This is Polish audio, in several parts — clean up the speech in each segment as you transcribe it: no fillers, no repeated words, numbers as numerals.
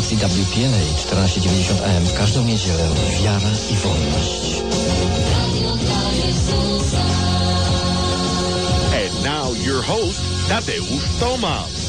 stacji WPNA 1490 AM w każdą niedzielę wiara i wolność. And now your host, Tadeusz Tomasz.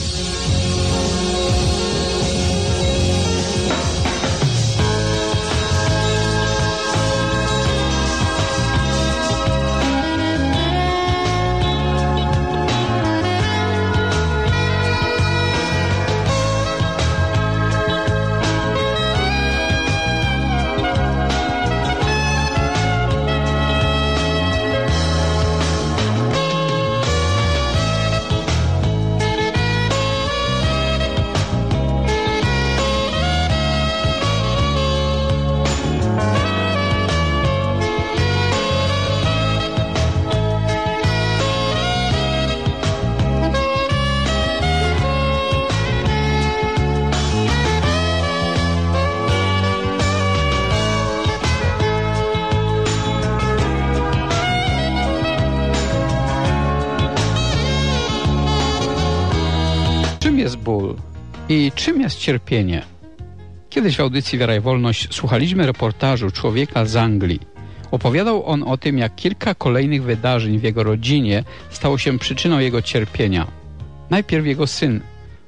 Czym jest ból i czym jest cierpienie? Kiedyś w audycji Wiara i Wolność słuchaliśmy reportażu człowieka z Anglii. Opowiadał on o tym, jak kilka kolejnych wydarzeń w jego rodzinie stało się przyczyną jego cierpienia. Najpierw jego syn,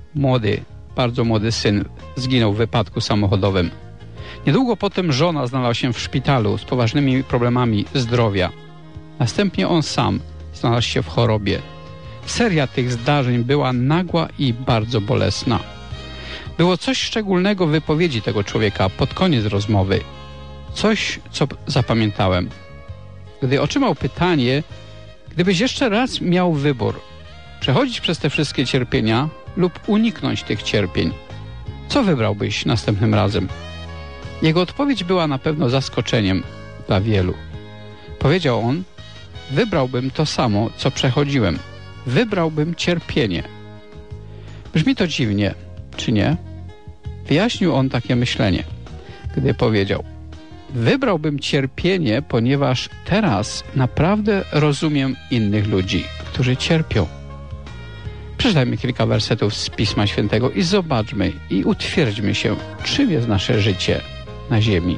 bardzo młody syn, zginął w wypadku samochodowym. Niedługo potem żona znalazła się w szpitalu z poważnymi problemami zdrowia. Następnie on sam znalazł się w chorobie. Seria tych zdarzeń była nagła i bardzo bolesna. Było coś szczególnego w wypowiedzi tego człowieka pod koniec rozmowy. Coś, co zapamiętałem. Gdy otrzymał pytanie, gdybyś jeszcze raz miał wybór, przechodzić przez te wszystkie cierpienia lub uniknąć tych cierpień, co wybrałbyś następnym razem? Jego odpowiedź była na pewno zaskoczeniem dla wielu. Powiedział on: wybrałbym to samo, co przechodziłem. Wybrałbym cierpienie. Brzmi to dziwnie, czy nie? Wyjaśnił on takie myślenie, gdy powiedział: wybrałbym cierpienie, ponieważ teraz naprawdę rozumiem innych ludzi, którzy cierpią. Przeczytajmy kilka wersetów z Pisma Świętego i zobaczmy i utwierdźmy się, czym jest nasze życie na ziemi.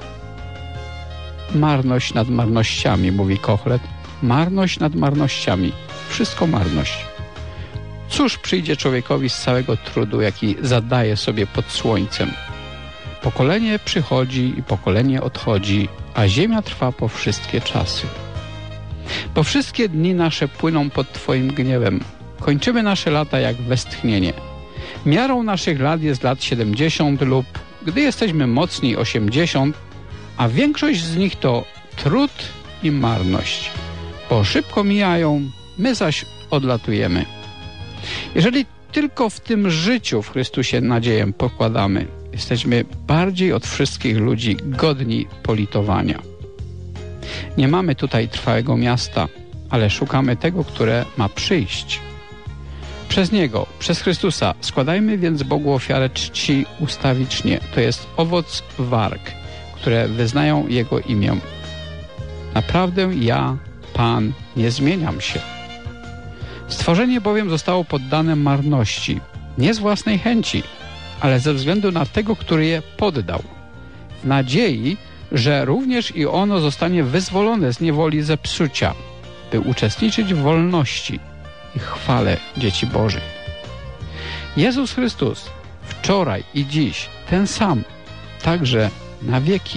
Marność nad marnościami, mówi Kochlet. Marność nad marnościami. Wszystko marność. Cóż przyjdzie człowiekowi z całego trudu, jaki zadaje sobie pod słońcem? Pokolenie przychodzi i pokolenie odchodzi, a ziemia trwa po wszystkie czasy. Bo wszystkie dni nasze płyną pod Twoim gniewem. Kończymy nasze lata jak westchnienie. Miarą naszych lat jest lat 70 lub, gdy jesteśmy mocni, 80, a większość z nich to trud i marność. Bo szybko mijają, my zaś odlatujemy. Jeżeli tylko w tym życiu w Chrystusie nadzieję pokładamy, jesteśmy bardziej od wszystkich ludzi godni politowania. Nie mamy tutaj trwałego miasta, ale szukamy tego, które ma przyjść. Przez Niego, przez Chrystusa składajmy więc Bogu ofiarę czci ustawicznie, to jest owoc warg, które wyznają Jego imię. Naprawdę ja, Pan, nie zmieniam się. Stworzenie bowiem zostało poddane marności, nie z własnej chęci, ale ze względu na tego, który je poddał, w nadziei, że również i ono zostanie wyzwolone z niewoli zepsucia, by uczestniczyć w wolności i chwale dzieci Bożych. Jezus Chrystus wczoraj i dziś ten sam, także na wieki.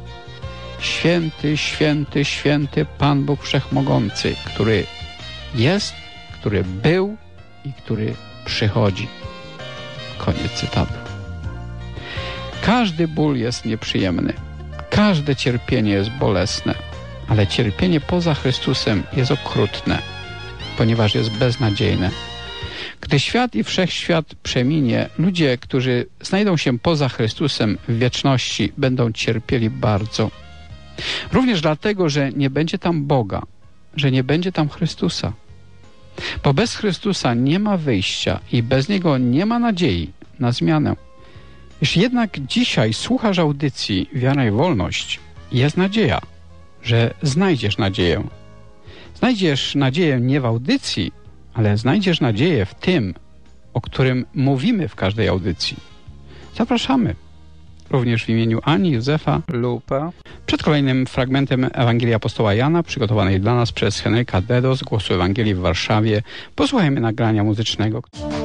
Święty, święty, święty Pan Bóg Wszechmogący, który jest, który był i który przychodzi. Koniec cytatu. Każdy ból jest nieprzyjemny. Każde cierpienie jest bolesne, ale cierpienie poza Chrystusem jest okrutne, ponieważ jest beznadziejne. Gdy świat i wszechświat przeminie, ludzie, którzy znajdą się poza Chrystusem w wieczności, będą cierpieli bardzo. Również dlatego, że nie będzie tam Boga, że nie będzie tam Chrystusa. Bo bez Chrystusa nie ma wyjścia i bez Niego nie ma nadziei na zmianę. Jeśli jednak dzisiaj słuchasz audycji Wiara i Wolność, jest nadzieja, że znajdziesz nadzieję. Znajdziesz nadzieję nie w audycji, ale znajdziesz nadzieję w tym, o którym mówimy w każdej audycji. Zapraszamy. również w imieniu Ani, Józefa, Lupa, przed kolejnym fragmentem Ewangelii Apostoła Jana, przygotowanej dla nas przez Henryka Dedo z Głosu Ewangelii w Warszawie. Posłuchajmy nagrania muzycznego.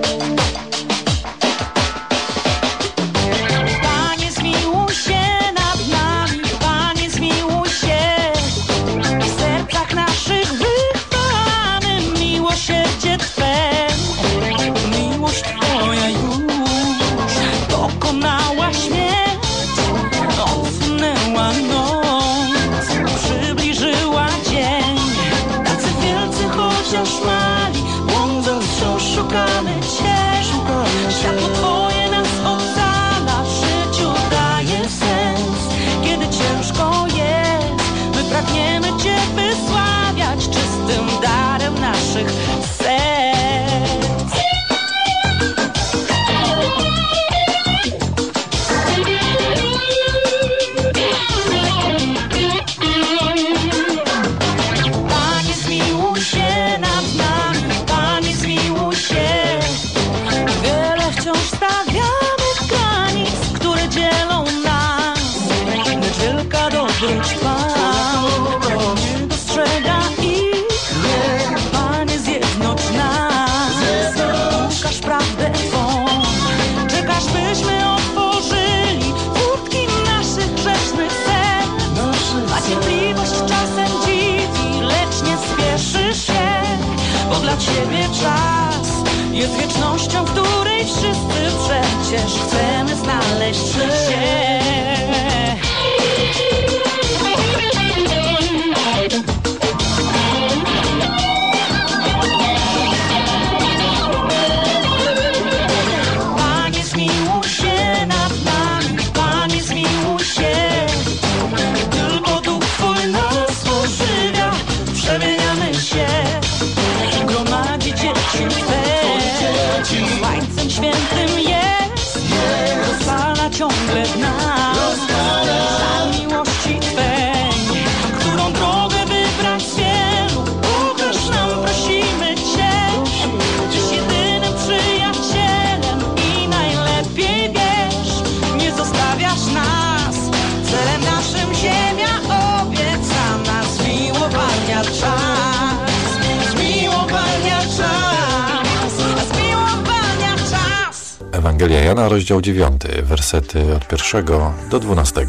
Panie, zmiłuj się nad nami, Panie, zmiłuj się. W sercach naszych wychwalamy miłosierdzie Twe. Miłość Twoja już dokonała śmierć, odsunęła noc, przybliżyła dzień. Tacy wielcy chociaż mali, błądząc wciąż szukamy Cię. Światło Twoje nas ocala, życiu daje sens. Kiedy ciężko jest, my pragniemy Cię wysławiać czystym darem naszych serc. Panie, zmiłuj się nad nami, Panie, zmiłuj się. Wiele wciąż stawiamy granic, które dzielą nas, lecz wielka dobroć Twa nie dostrzega ich. Panie, zjednocz nas, ukaż prawdę Twą. Czekasz, byśmy otworzyli furtki naszych grzesznych serc. A cierpliwość czasem dziwi, lecz nie spieszy się, bo dla Ciebie czas jest wiecznością, w której wszyscy przecież chcemy znaleźć się. Panie, zmiłuj się nad nami, Panie, zmiłuj się. Tylko Duch Twój nas ożywia, przemieniamy się. Gromadzi dzieci Twe, Ojcem Świętym jest, rozpala ciągle w nas żar miłości Twej, którą drogę wybrać wielu. Ukaż nam, prosimy Cię, Tyś jedynym przyjacielem i najlepiej wiesz, nie zostawiasz nas. Celem naszym ziemia obiecana, zmiłowania czas, zmiłowania czas, zmiłowania czas. Ewangelia Jana, rozdział 9, wersety od 1 do 12.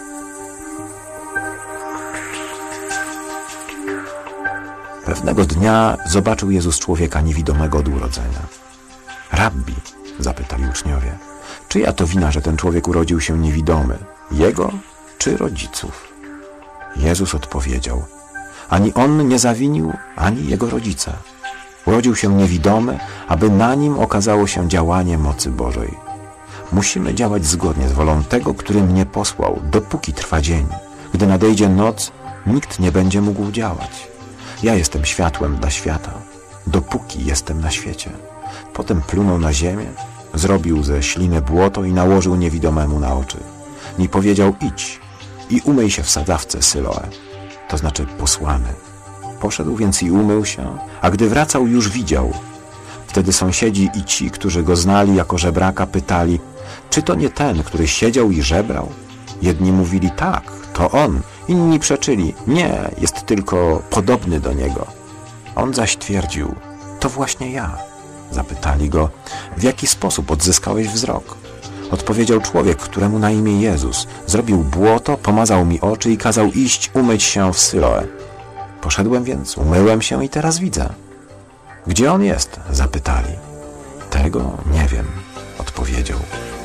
Pewnego dnia zobaczył Jezus człowieka niewidomego od urodzenia. Rabbi, zapytali uczniowie, czyja to wina, że ten człowiek urodził się niewidomy? Jego czy rodziców? Jezus odpowiedział, ani on nie zawinił, ani jego rodzice. Urodził się niewidomy, aby na nim okazało się działanie mocy Bożej. Musimy działać zgodnie z wolą tego, który mnie posłał, dopóki trwa dzień. Gdy nadejdzie noc, nikt nie będzie mógł działać. Ja jestem światłem dla świata, dopóki jestem na świecie. Potem plunął na ziemię, zrobił ze śliny błoto i nałożył niewidomemu na oczy. I powiedział, idź i umyj się w sadzawce Syloe, to znaczy posłany. Poszedł więc i umył się, a gdy wracał, już widział. Wtedy sąsiedzi i ci, którzy go znali jako żebraka, pytali, czy to nie ten, który siedział i żebrał? Jedni mówili, tak, to on. Inni przeczyli, nie, jest tylko podobny do niego. On zaś twierdził, to właśnie ja. Zapytali go, w jaki sposób odzyskałeś wzrok? Odpowiedział człowiek, któremu na imię Jezus. Zrobił błoto, pomazał mi oczy i kazał iść umyć się w Syloe. Poszedłem więc, umyłem się i teraz widzę. Gdzie on jest? Zapytali. Tego nie wiem, odpowiedział.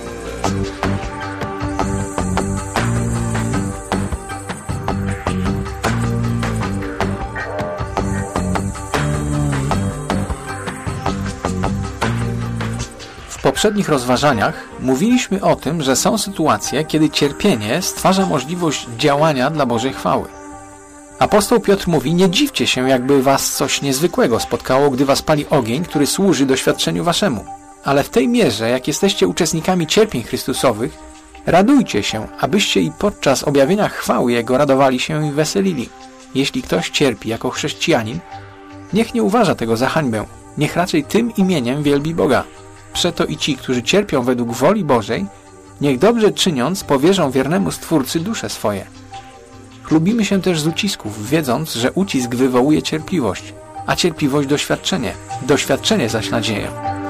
W poprzednich rozważaniach mówiliśmy o tym, że są sytuacje, kiedy cierpienie stwarza możliwość działania dla Bożej chwały. Apostoł Piotr mówi, nie dziwcie się, jakby was coś niezwykłego spotkało, gdy was pali ogień, który służy doświadczeniu waszemu. Ale w tej mierze, jak jesteście uczestnikami cierpień Chrystusowych, radujcie się, abyście i podczas objawienia chwały Jego radowali się i weselili. Jeśli ktoś cierpi jako chrześcijanin, niech nie uważa tego za hańbę, niech raczej tym imieniem wielbi Boga. Przeto i ci, którzy cierpią według woli Bożej, Niech dobrze czyniąc powierzą wiernemu Stwórcy dusze swoje. Chlubimy się też z ucisków, wiedząc, że ucisk wywołuje cierpliwość, a cierpliwość doświadczenie, doświadczenie zaś nadzieję.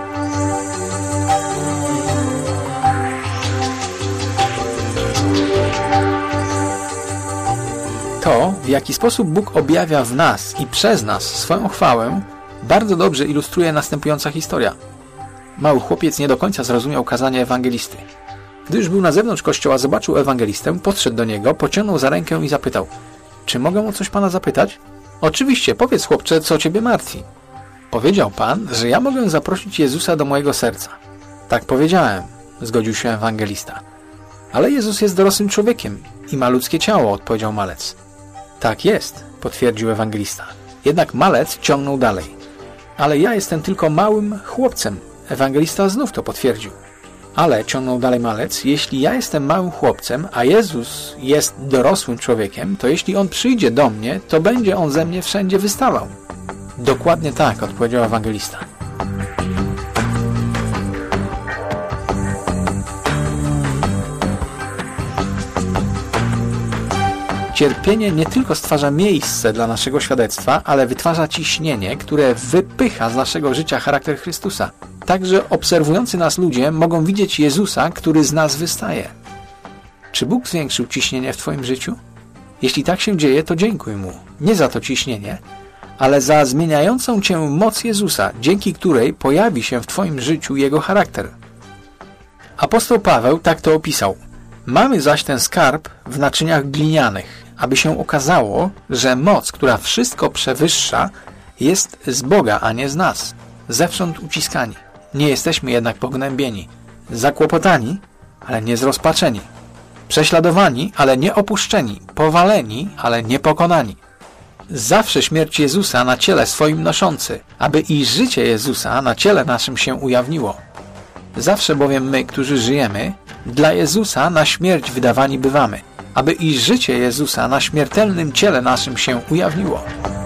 To, w jaki sposób Bóg objawia w nas i przez nas swoją chwałę, bardzo dobrze ilustruje następująca historia. Mały chłopiec nie do końca zrozumiał kazanie ewangelisty. Gdy już był na zewnątrz kościoła, zobaczył ewangelistę, podszedł do niego, pociągnął za rękę i zapytał: czy mogę o coś pana zapytać? Oczywiście, powiedz chłopcze, co ciebie martwi. Powiedział pan, że ja mogę zaprosić Jezusa do mojego serca. Tak powiedziałem, zgodził się ewangelista. Ale Jezus jest dorosłym człowiekiem i ma ludzkie ciało, odpowiedział malec. Tak jest, potwierdził ewangelista. Jednak malec ciągnął dalej. Ale ja jestem tylko małym chłopcem. Ewangelista znów to potwierdził. Ale, ciągnął dalej malec, jeśli ja jestem małym chłopcem, a Jezus jest dorosłym człowiekiem, to jeśli On przyjdzie do mnie, to będzie On ze mnie wszędzie wystawał. Dokładnie tak, odpowiedział ewangelista. Cierpienie nie tylko stwarza miejsce dla naszego świadectwa, ale wytwarza ciśnienie, które wypycha z naszego życia charakter Chrystusa. Także obserwujący nas ludzie mogą widzieć Jezusa, który z nas wystaje. Czy Bóg zwiększył ciśnienie w Twoim życiu? Jeśli tak się dzieje, to dziękuj Mu. Nie za to ciśnienie, ale za zmieniającą Cię moc Jezusa, dzięki której pojawi się w Twoim życiu Jego charakter. Apostoł Paweł tak to opisał. Mamy zaś ten skarb w naczyniach glinianych, aby się okazało, że moc, która wszystko przewyższa, jest z Boga, a nie z nas. Zewsząd uciskani. Nie jesteśmy jednak pognębieni. Zakłopotani, ale nie zrozpaczeni. Prześladowani, ale nie opuszczeni. Powaleni, ale nie pokonani. Zawsze śmierć Jezusa na ciele swoim noszący, aby i życie Jezusa na ciele naszym się ujawniło. Zawsze bowiem my, którzy żyjemy, dla Jezusa na śmierć wydawani bywamy, aby i życie Jezusa na śmiertelnym ciele naszym się ujawniło.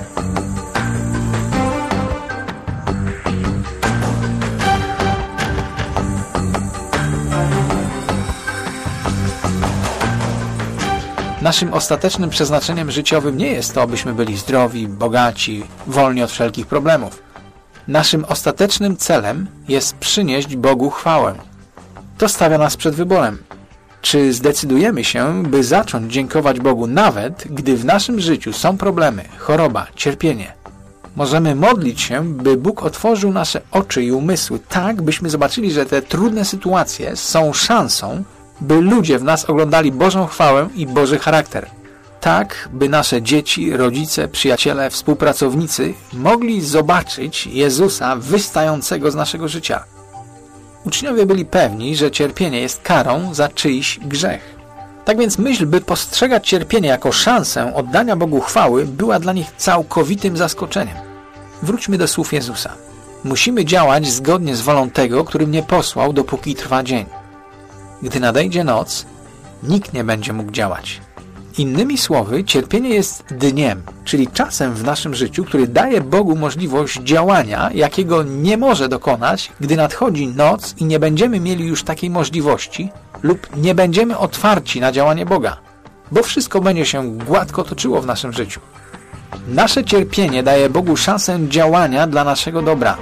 Naszym ostatecznym przeznaczeniem życiowym nie jest to, abyśmy byli zdrowi, bogaci, wolni od wszelkich problemów. Naszym ostatecznym celem jest przynieść Bogu chwałę. To stawia nas przed wyborem. Czy zdecydujemy się, by zacząć dziękować Bogu nawet, gdy w naszym życiu są problemy, choroba, cierpienie? Możemy modlić się, by Bóg otworzył nasze oczy i umysły tak, byśmy zobaczyli, że te trudne sytuacje są szansą, by ludzie w nas oglądali Bożą chwałę i Boży charakter. Tak, by nasze dzieci, rodzice, przyjaciele, współpracownicy mogli zobaczyć Jezusa wystającego z naszego życia. Uczniowie byli pewni, że cierpienie jest karą za czyjś grzech. Tak więc myśl, by postrzegać cierpienie jako szansę oddania Bogu chwały, była dla nich całkowitym zaskoczeniem. Wróćmy do słów Jezusa. Musimy działać zgodnie z wolą tego, który mnie posłał, dopóki trwa dzień. Gdy nadejdzie noc, nikt nie będzie mógł działać. Innymi słowy, cierpienie jest dniem, czyli czasem w naszym życiu, który daje Bogu możliwość działania, jakiego nie może dokonać, gdy nadchodzi noc i nie będziemy mieli już takiej możliwości lub nie będziemy otwarci na działanie Boga, bo wszystko będzie się gładko toczyło w naszym życiu. Nasze cierpienie daje Bogu szansę działania dla naszego dobra.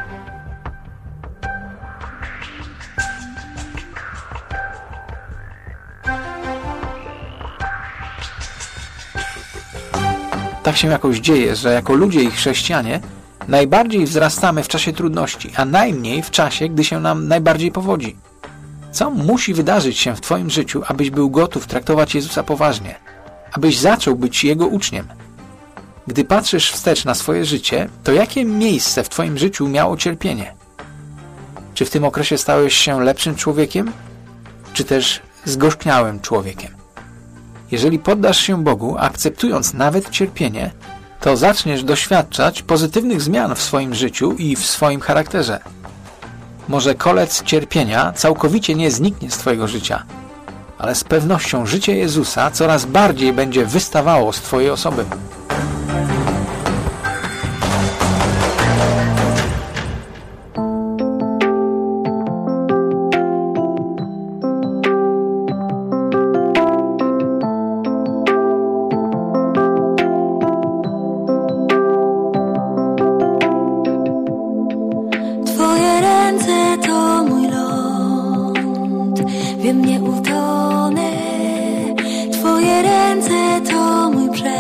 Tak się jakoś dzieje, że jako ludzie i chrześcijanie najbardziej wzrastamy w czasie trudności, a najmniej w czasie, gdy się nam najbardziej powodzi. Co musi wydarzyć się w Twoim życiu, abyś był gotów traktować Jezusa poważnie, abyś zaczął być Jego uczniem? Gdy patrzysz wstecz na swoje życie, to jakie miejsce w Twoim życiu miało cierpienie? Czy w tym okresie stałeś się lepszym człowiekiem, czy też zgorzkniałym człowiekiem? Jeżeli poddasz się Bogu, akceptując nawet cierpienie, to zaczniesz doświadczać pozytywnych zmian w swoim życiu i w swoim charakterze. Może kolec cierpienia całkowicie nie zniknie z Twojego życia, ale z pewnością życie Jezusa coraz bardziej będzie wystawało z Twojej osoby. Twoje ręce to mój brzeg,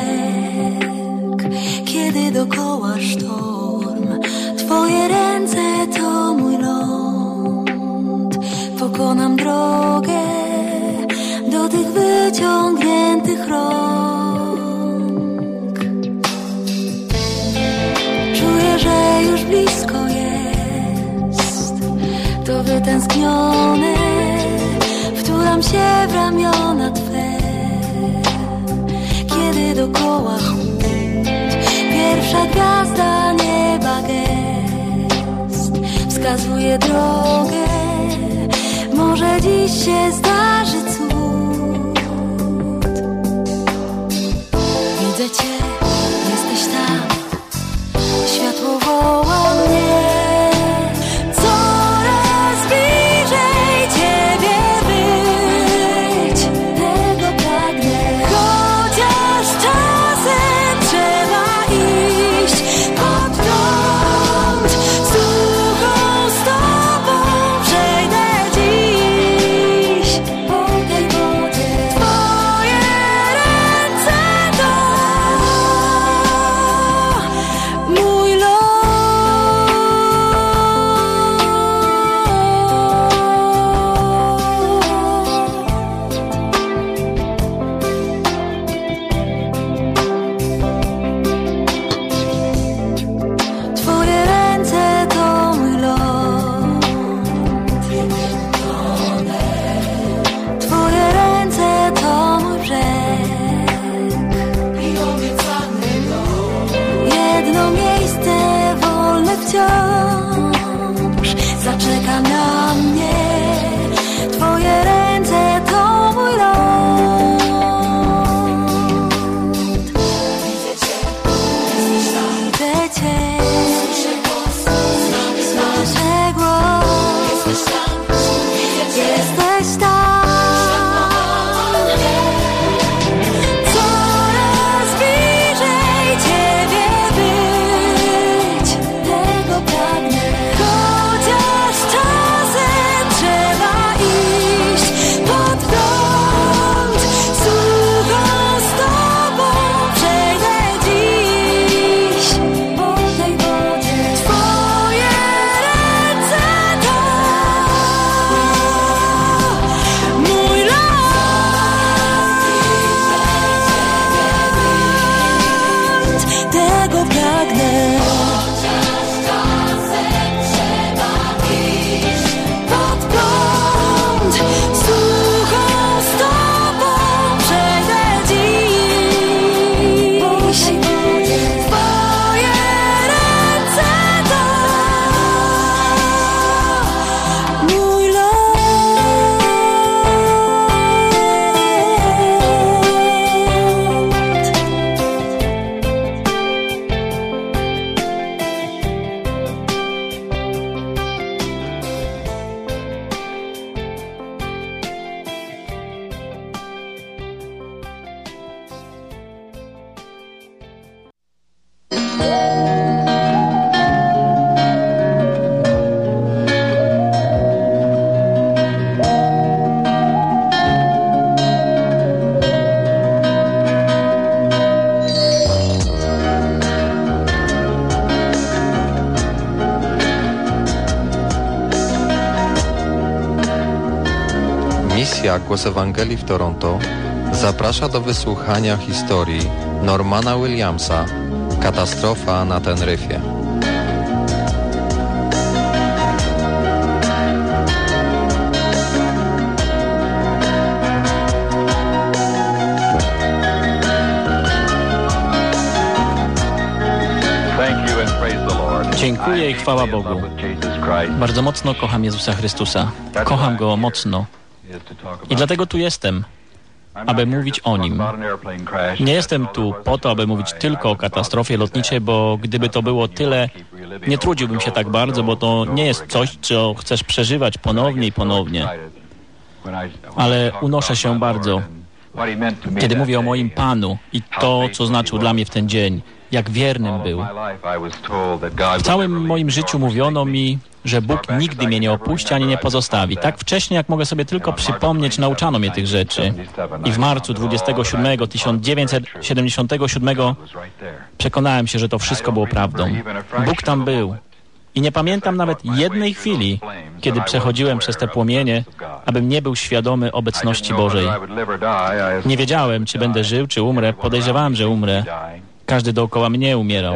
kiedy dokoła sztorm. Twoje ręce to mój ląd, pokonam drogę do tych wyciągniętych rąk. Czuję, że już blisko jest to wytęsknione, wtulam się w ramiona Twe, kiedy dokoła chłód. Pierwsza gwiazda nieba gest wskazuje drogę, może dziś się zdarzy cud. Widzę Cię, jesteś tam, światło woła mnie. Coraz bliżej Ciebie być, tego pragnę. Chociaż czasem trzeba iść pod prąd, suchą stopą przejdę dziś po tej wodzie. Twoje ręce to mój los. Twoje ręce to mój ląd. Twoje ręce to mój brzeg. Jedno miejsce wolne wciąż zaczeka na mnie. Twoje ręce to mój ląd. Widzę Cię, słyszę głos, jesteś tam. Coraz bliżej Ciebie być, tego pragnę. Chociaż czasem trzeba iść pod prąd, suchą stopą przejdę dziś po tej wodzie. Twoje ręce to mój los. Tego pragnę. Pod prąd, suchą stopą przejdę dziś Twoje ręce to mój los. Misja Głos Ewangelii w Toronto zaprasza do wysłuchania historii Normana Williamsa Katastrofa na Teneryfie. Dziękuję i chwała Bogu. Bardzo mocno kocham Jezusa Chrystusa. Kocham Go mocno. I dlatego tu jestem, aby mówić o Nim. Nie jestem tu po to, aby mówić tylko o katastrofie lotniczej, bo gdyby to było tyle, nie trudziłbym się tak bardzo, bo to nie jest coś, co chcesz przeżywać ponownie i ponownie. Ale unoszę się bardzo, kiedy mówię o moim Panu i to, co znaczył dla mnie w ten dzień, jak wiernym był. W całym moim życiu mówiono mi, że Bóg nigdy mnie nie opuści ani nie pozostawi. Tak wcześnie, jak mogę sobie tylko przypomnieć, nauczano mnie tych rzeczy. I w marcu 27 1977 przekonałem się, że to wszystko było prawdą. Bóg tam był. I nie pamiętam nawet jednej chwili, kiedy przechodziłem przez te płomienie, abym nie był świadomy obecności Bożej. Nie wiedziałem, czy będę żył, czy umrę. Podejrzewałem, że umrę. Każdy dookoła mnie umierał.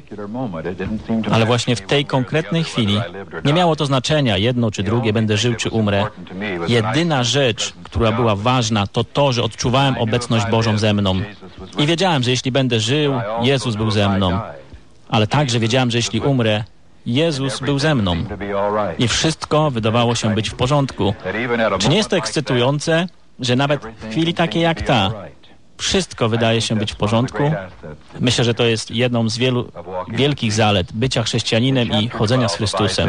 Ale właśnie w tej konkretnej chwili nie miało to znaczenia, jedno czy drugie, będę żył czy umrę. Jedyna rzecz, która była ważna, to to, że odczuwałem obecność Bożą ze mną. I wiedziałem, że jeśli będę żył, Jezus był ze mną. Ale także wiedziałem, że jeśli umrę, Jezus był ze mną. I wszystko wydawało się być w porządku. Czy nie jest to ekscytujące, że nawet w chwili takiej jak ta, wszystko wydaje się być w porządku? Myślę, że to jest jedną z wielu wielkich zalet bycia chrześcijaninem i chodzenia z Chrystusem.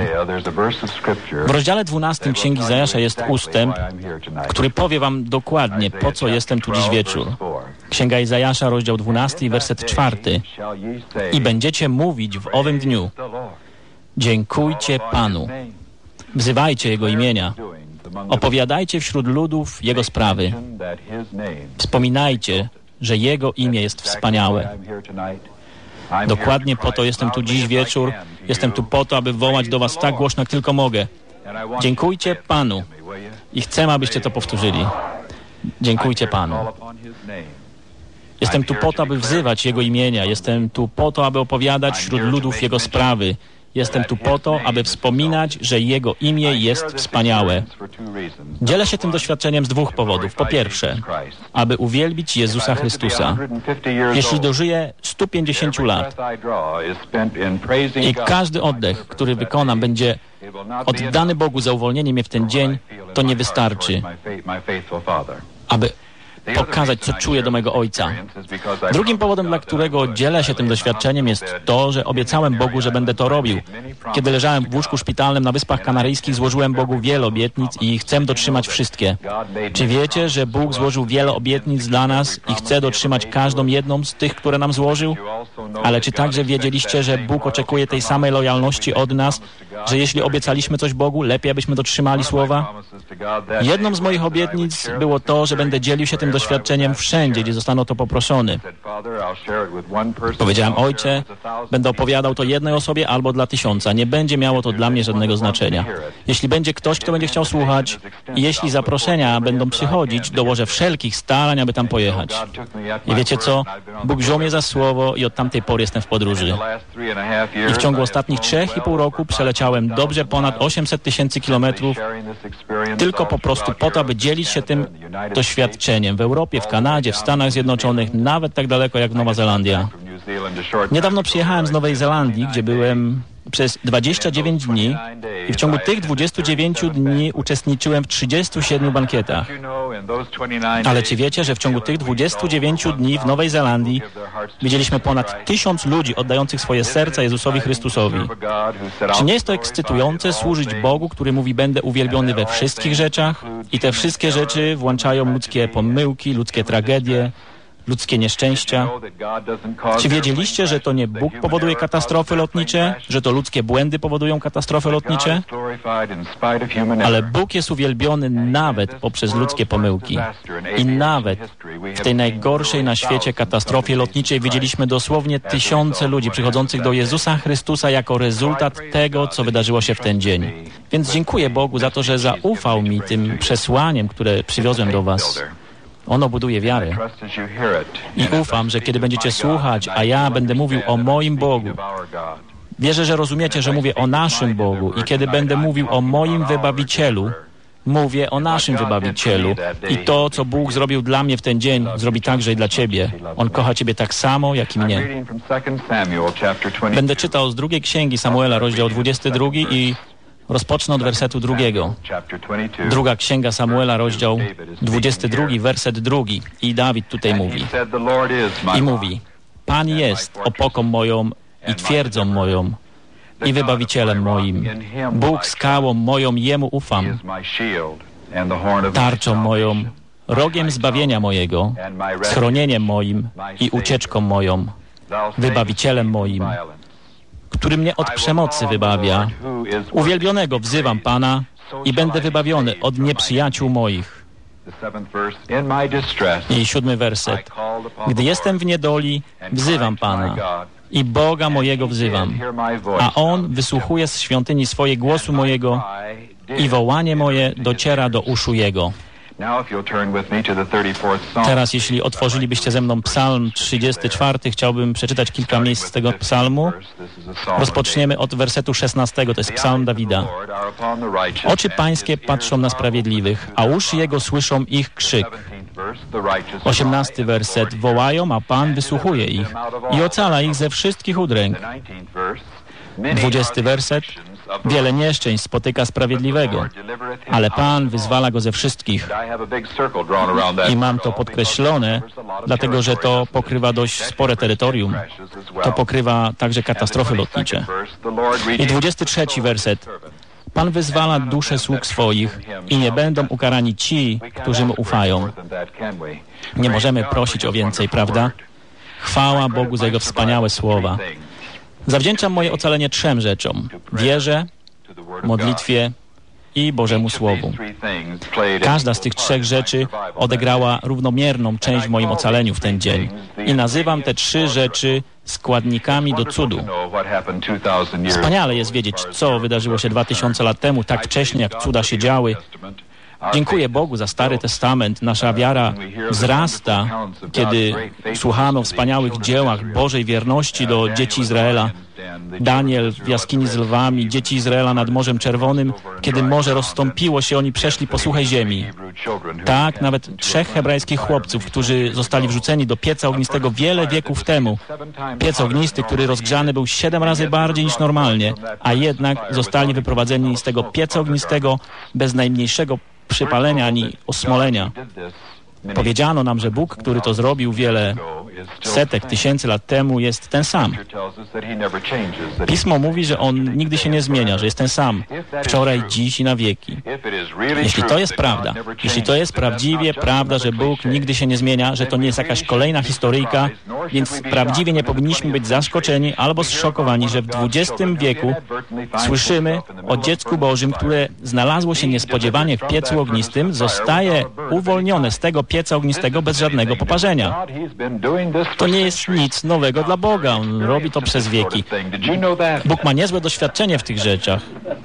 W rozdziale 12 Księgi Izajasza jest ustęp, który powie wam dokładnie, po co jestem tu dziś wieczór. Księga Izajasza, rozdział 12, werset 4. I będziecie mówić w owym dniu: dziękujcie Panu, wzywajcie Jego imienia, opowiadajcie wśród ludów Jego sprawy. Wspominajcie, że Jego imię jest wspaniałe. Dokładnie po to jestem tu dziś wieczór. Jestem tu po to, aby wołać do was tak głośno, jak tylko mogę. Dziękujcie Panu. I chcę, abyście to powtórzyli. Dziękujcie Panu. Jestem tu po to, aby wzywać Jego imienia. Jestem tu po to, aby opowiadać wśród ludów Jego sprawy. Jestem tu po to, aby wspominać, że Jego imię jest wspaniałe. Dzielę się tym doświadczeniem z dwóch powodów. Po pierwsze, aby uwielbić Jezusa Chrystusa. Jeśli dożyję 150 lat i każdy oddech, który wykonam, będzie oddany Bogu za uwolnienie mnie w ten dzień, to nie wystarczy, aby pokazać, co czuję do mego Ojca. Drugim powodem, dla którego dzielę się tym doświadczeniem, jest to, że obiecałem Bogu, że będę to robił. Kiedy leżałem w łóżku szpitalnym na Wyspach Kanaryjskich, złożyłem Bogu wiele obietnic i chcę dotrzymać wszystkie. Czy wiecie, że Bóg złożył wiele obietnic dla nas i chce dotrzymać każdą jedną z tych, które nam złożył? Ale czy także wiedzieliście, że Bóg oczekuje tej samej lojalności od nas, że jeśli obiecaliśmy coś Bogu, lepiej abyśmy dotrzymali słowa? Jedną z moich obietnic było to, że będę dzielił się tym doświadczeniem wszędzie, gdzie zostanę o to poproszony. Powiedziałem: Ojcze, będę opowiadał to jednej osobie albo dla 1000. Nie będzie miało to dla mnie żadnego znaczenia. Jeśli będzie ktoś, kto będzie chciał słuchać i jeśli zaproszenia będą przychodzić, dołożę wszelkich starań, aby tam pojechać. I wiecie co? Bóg wziął mnie za słowo i od tamtej pory jestem w podróży. I w ciągu ostatnich 3,5 roku przeleciałem dobrze ponad 800 000 kilometrów tylko po prostu po to, aby dzielić się tym doświadczeniem w Europie, w Kanadzie, w Stanach Zjednoczonych, nawet tak daleko jak Nowa Zelandia. Niedawno przyjechałem z Nowej Zelandii, gdzie byłem przez 29 dni i w ciągu tych 29 dni uczestniczyłem w 37 bankietach. Ale czy wiecie, że w ciągu tych 29 dni w Nowej Zelandii widzieliśmy ponad 1000 ludzi oddających swoje serca Jezusowi Chrystusowi? Czy nie jest to ekscytujące służyć Bogu, który mówi: będę uwielbiony we wszystkich rzeczach? I te wszystkie rzeczy włączają ludzkie pomyłki, ludzkie tragedie, ludzkie nieszczęścia. Czy wiedzieliście, że to nie Bóg powoduje katastrofy lotnicze, że to ludzkie błędy powodują katastrofy lotnicze? Ale Bóg jest uwielbiony nawet poprzez ludzkie pomyłki. I nawet w tej najgorszej na świecie katastrofie lotniczej widzieliśmy dosłownie tysiące ludzi przychodzących do Jezusa Chrystusa jako rezultat tego, co wydarzyło się w ten dzień. Więc dziękuję Bogu za to, że zaufał mi tym przesłaniem, które przywiozłem do was. Ono buduje wiarę. I ufam, że kiedy będziecie słuchać, a ja będę mówił o moim Bogu, wierzę, że rozumiecie, że mówię o naszym Bogu. I kiedy będę mówił o moim Wybawicielu, mówię o naszym Wybawicielu. I to, co Bóg zrobił dla mnie w ten dzień, zrobi także i dla ciebie. On kocha ciebie tak samo, jak i mnie. Będę czytał z drugiej księgi Samuela, rozdział 22 i rozpocznę od wersetu 2. Druga księga Samuela, rozdział 22, werset 2. I Dawid tutaj mówi. I mówi: Pan jest opoką moją i twierdzą moją i wybawicielem moim. Bóg skałą moją, Jemu ufam. Tarczą moją rogiem zbawienia mojego, schronieniem moim i ucieczką moją, wybawicielem moim, który mnie od przemocy wybawia. Uwielbionego wzywam Pana i będę wybawiony od nieprzyjaciół moich. I 7 werset. Gdy jestem w niedoli, wzywam Pana i Boga mojego wzywam, a On wysłuchuje z świątyni swojej głosu mojego i wołanie moje dociera do uszu Jego. Teraz, jeśli otworzylibyście ze mną Psalm 34, chciałbym przeczytać kilka miejsc z tego psalmu. Rozpoczniemy od wersetu 16, to jest psalm Dawida. Oczy Pańskie patrzą na sprawiedliwych, a uszy Jego słyszą ich krzyk. 18 werset. Wołają, a Pan wysłuchuje ich i ocala ich ze wszystkich udręk. 20 werset. Wiele nieszczęść spotyka sprawiedliwego, ale Pan wyzwala go ze wszystkich. I mam to podkreślone, dlatego że to pokrywa dość spore terytorium. To pokrywa także katastrofy lotnicze. I 23 werset. Pan wyzwala dusze sług swoich i nie będą ukarani ci, którzy mu ufają. Nie możemy prosić o więcej, prawda? Chwała Bogu za Jego wspaniałe słowa. Zawdzięczam moje ocalenie 3 rzeczom. Wierze, modlitwie i Bożemu Słowu. Każda z tych 3 rzeczy odegrała równomierną część w moim ocaleniu w ten dzień. I nazywam te 3 rzeczy składnikami do cudu. Wspaniale jest wiedzieć, co wydarzyło się 2000 lat temu, tak wcześnie, jak cuda się działy. Dziękuję Bogu za Stary Testament. Nasza wiara wzrasta, kiedy słuchamy o wspaniałych dziełach Bożej wierności do dzieci Izraela. Daniel w jaskini z lwami, dzieci Izraela nad Morzem Czerwonym, kiedy morze rozstąpiło się, oni przeszli po suchej ziemi. Tak, nawet 3 hebrajskich chłopców, którzy zostali wrzuceni do pieca ognistego wiele wieków temu. Piec ognisty, który rozgrzany był 7 razy bardziej niż normalnie, a jednak zostali wyprowadzeni z tego pieca ognistego bez najmniejszego przypalenia ani osmolenia. Powiedziano nam, że Bóg, który to zrobił wiele setek, tysięcy lat temu, jest ten sam. Pismo mówi, że On nigdy się nie zmienia, że jest ten sam, wczoraj, dziś i na wieki. Jeśli to jest prawda, jeśli to jest prawdziwie prawda, że Bóg nigdy się nie zmienia, że to nie jest jakaś kolejna historyjka, więc prawdziwie nie powinniśmy być zaskoczeni albo zszokowani, że w XX wieku słyszymy o dziecku Bożym, które znalazło się niespodziewanie w piecu ognistym, zostaje uwolnione z tego pieca ognistego bez żadnego poparzenia. To nie jest nic nowego dla Boga. On robi to przez wieki. Bóg ma niezłe doświadczenie w tych rzeczach.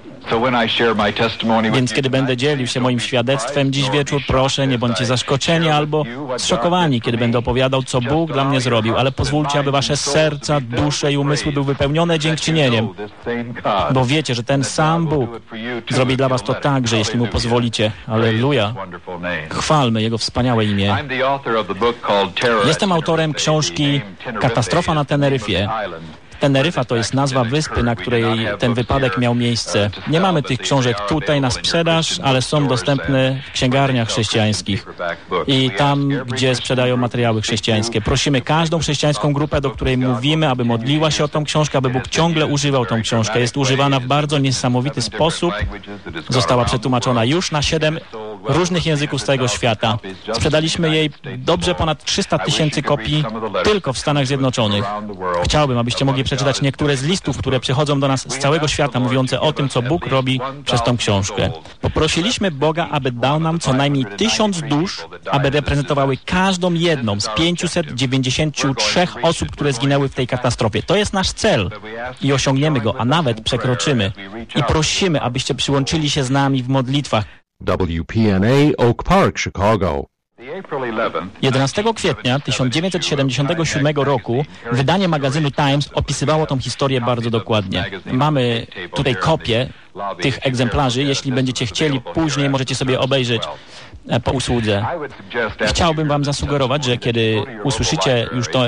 Więc kiedy będę dzielił się moim świadectwem dziś wieczór, proszę, nie bądźcie zaskoczeni albo zszokowani, kiedy będę opowiadał, co Bóg dla mnie zrobił, ale pozwólcie, aby wasze serca, dusze i umysły były wypełnione dziękczynieniem, bo wiecie, że ten sam Bóg zrobi dla was to także, jeśli Mu pozwolicie. Alleluja. Chwalmy Jego wspaniałe imię. Jestem autorem książki Katastrofa na Teneryfie. Teneryfa to jest nazwa wyspy, na której ten wypadek miał miejsce. Nie mamy tych książek tutaj na sprzedaż, ale są dostępne w księgarniach chrześcijańskich i tam, gdzie sprzedają materiały chrześcijańskie. Prosimy każdą chrześcijańską grupę, do której mówimy, aby modliła się o tą książkę, aby Bóg ciągle używał tą książkę. Jest używana w bardzo niesamowity sposób. Została przetłumaczona już na 7 różnych języków z całego świata. Sprzedaliśmy jej dobrze ponad 300 000 kopii tylko w Stanach Zjednoczonych. Chciałbym, abyście mogli przeczytać niektóre z listów, które przychodzą do nas z całego świata, mówiące o tym, co Bóg robi przez tą książkę. Poprosiliśmy Boga, aby dał nam co najmniej 1000 dusz, aby reprezentowały każdą jedną z 593 osób, które zginęły w tej katastrofie. To jest nasz cel i osiągniemy go, a nawet przekroczymy. I prosimy, abyście przyłączyli się z nami w modlitwach. WPNA Oak Park, Chicago. 11 kwietnia 1977 roku wydanie magazynu Times opisywało tą historię bardzo dokładnie. Mamy tutaj kopię tych egzemplarzy. Jeśli będziecie chcieli, później możecie sobie obejrzeć po usłudze. Chciałbym wam zasugerować, że kiedy usłyszycie już to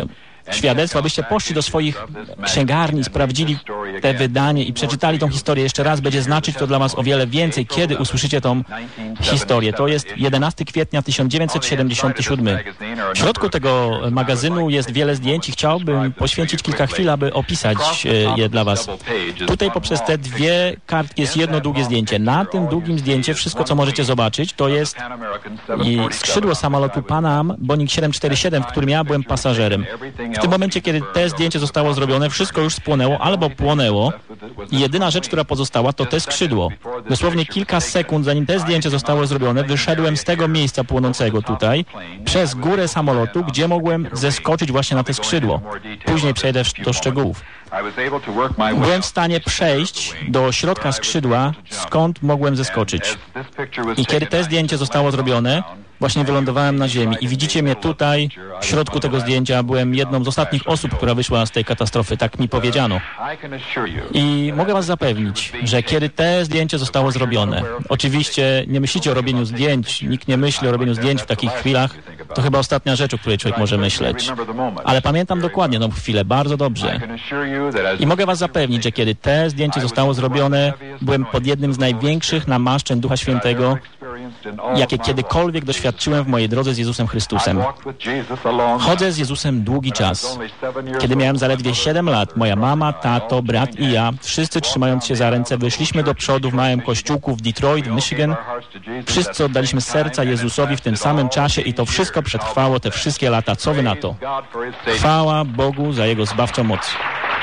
świadectwo, abyście poszli do swoich księgarni, sprawdzili te wydanie i przeczytali tą historię jeszcze raz. Będzie znaczyć to dla was o wiele więcej, kiedy usłyszycie tą historię. To jest 11 kwietnia 1977. W środku tego magazynu jest wiele zdjęć i chciałbym poświęcić kilka chwil, aby opisać je dla was. Tutaj poprzez te dwie kartki jest jedno długie zdjęcie. Na tym długim zdjęciu wszystko, co możecie zobaczyć, to jest skrzydło samolotu Pan Am Boeing 747, w którym ja byłem pasażerem. W tym momencie, kiedy te zdjęcie zostało zrobione, wszystko już spłonęło albo płonęło i jedyna rzecz, która pozostała, to te skrzydło. Dosłownie kilka sekund, zanim te zdjęcie zostało zrobione, wyszedłem z tego miejsca płonącego tutaj, przez górę samolotu, gdzie mogłem zeskoczyć właśnie na te skrzydło. Później przejdę do szczegółów. Byłem w stanie przejść do środka skrzydła, skąd mogłem zeskoczyć. I kiedy te zdjęcie zostało zrobione, właśnie wylądowałem na ziemi i widzicie mnie tutaj, w środku tego zdjęcia. Byłem jedną z ostatnich osób, która wyszła z tej katastrofy, tak mi powiedziano. I mogę was zapewnić, że kiedy te zdjęcie zostało zrobione, oczywiście nie myślicie o robieniu zdjęć, nikt nie myśli o robieniu zdjęć w takich chwilach, to chyba ostatnia rzecz, o której człowiek może myśleć. Ale pamiętam dokładnie tą chwilę, bardzo dobrze. I mogę was zapewnić, że kiedy te zdjęcie zostało zrobione, byłem pod jednym z największych namaszczeń Ducha Świętego, jakie kiedykolwiek doświadczyłem w mojej drodze z Jezusem Chrystusem. Chodzę z Jezusem długi czas. Kiedy miałem zaledwie 7 lat, moja mama, tato, brat i ja, wszyscy trzymając się za ręce, wyszliśmy do przodu w małym kościółku w Detroit, w Michigan. Wszyscy oddaliśmy serca Jezusowi w tym samym czasie i to wszystko przetrwało te wszystkie lata. Co wy na to? Chwała Bogu za Jego zbawczą moc.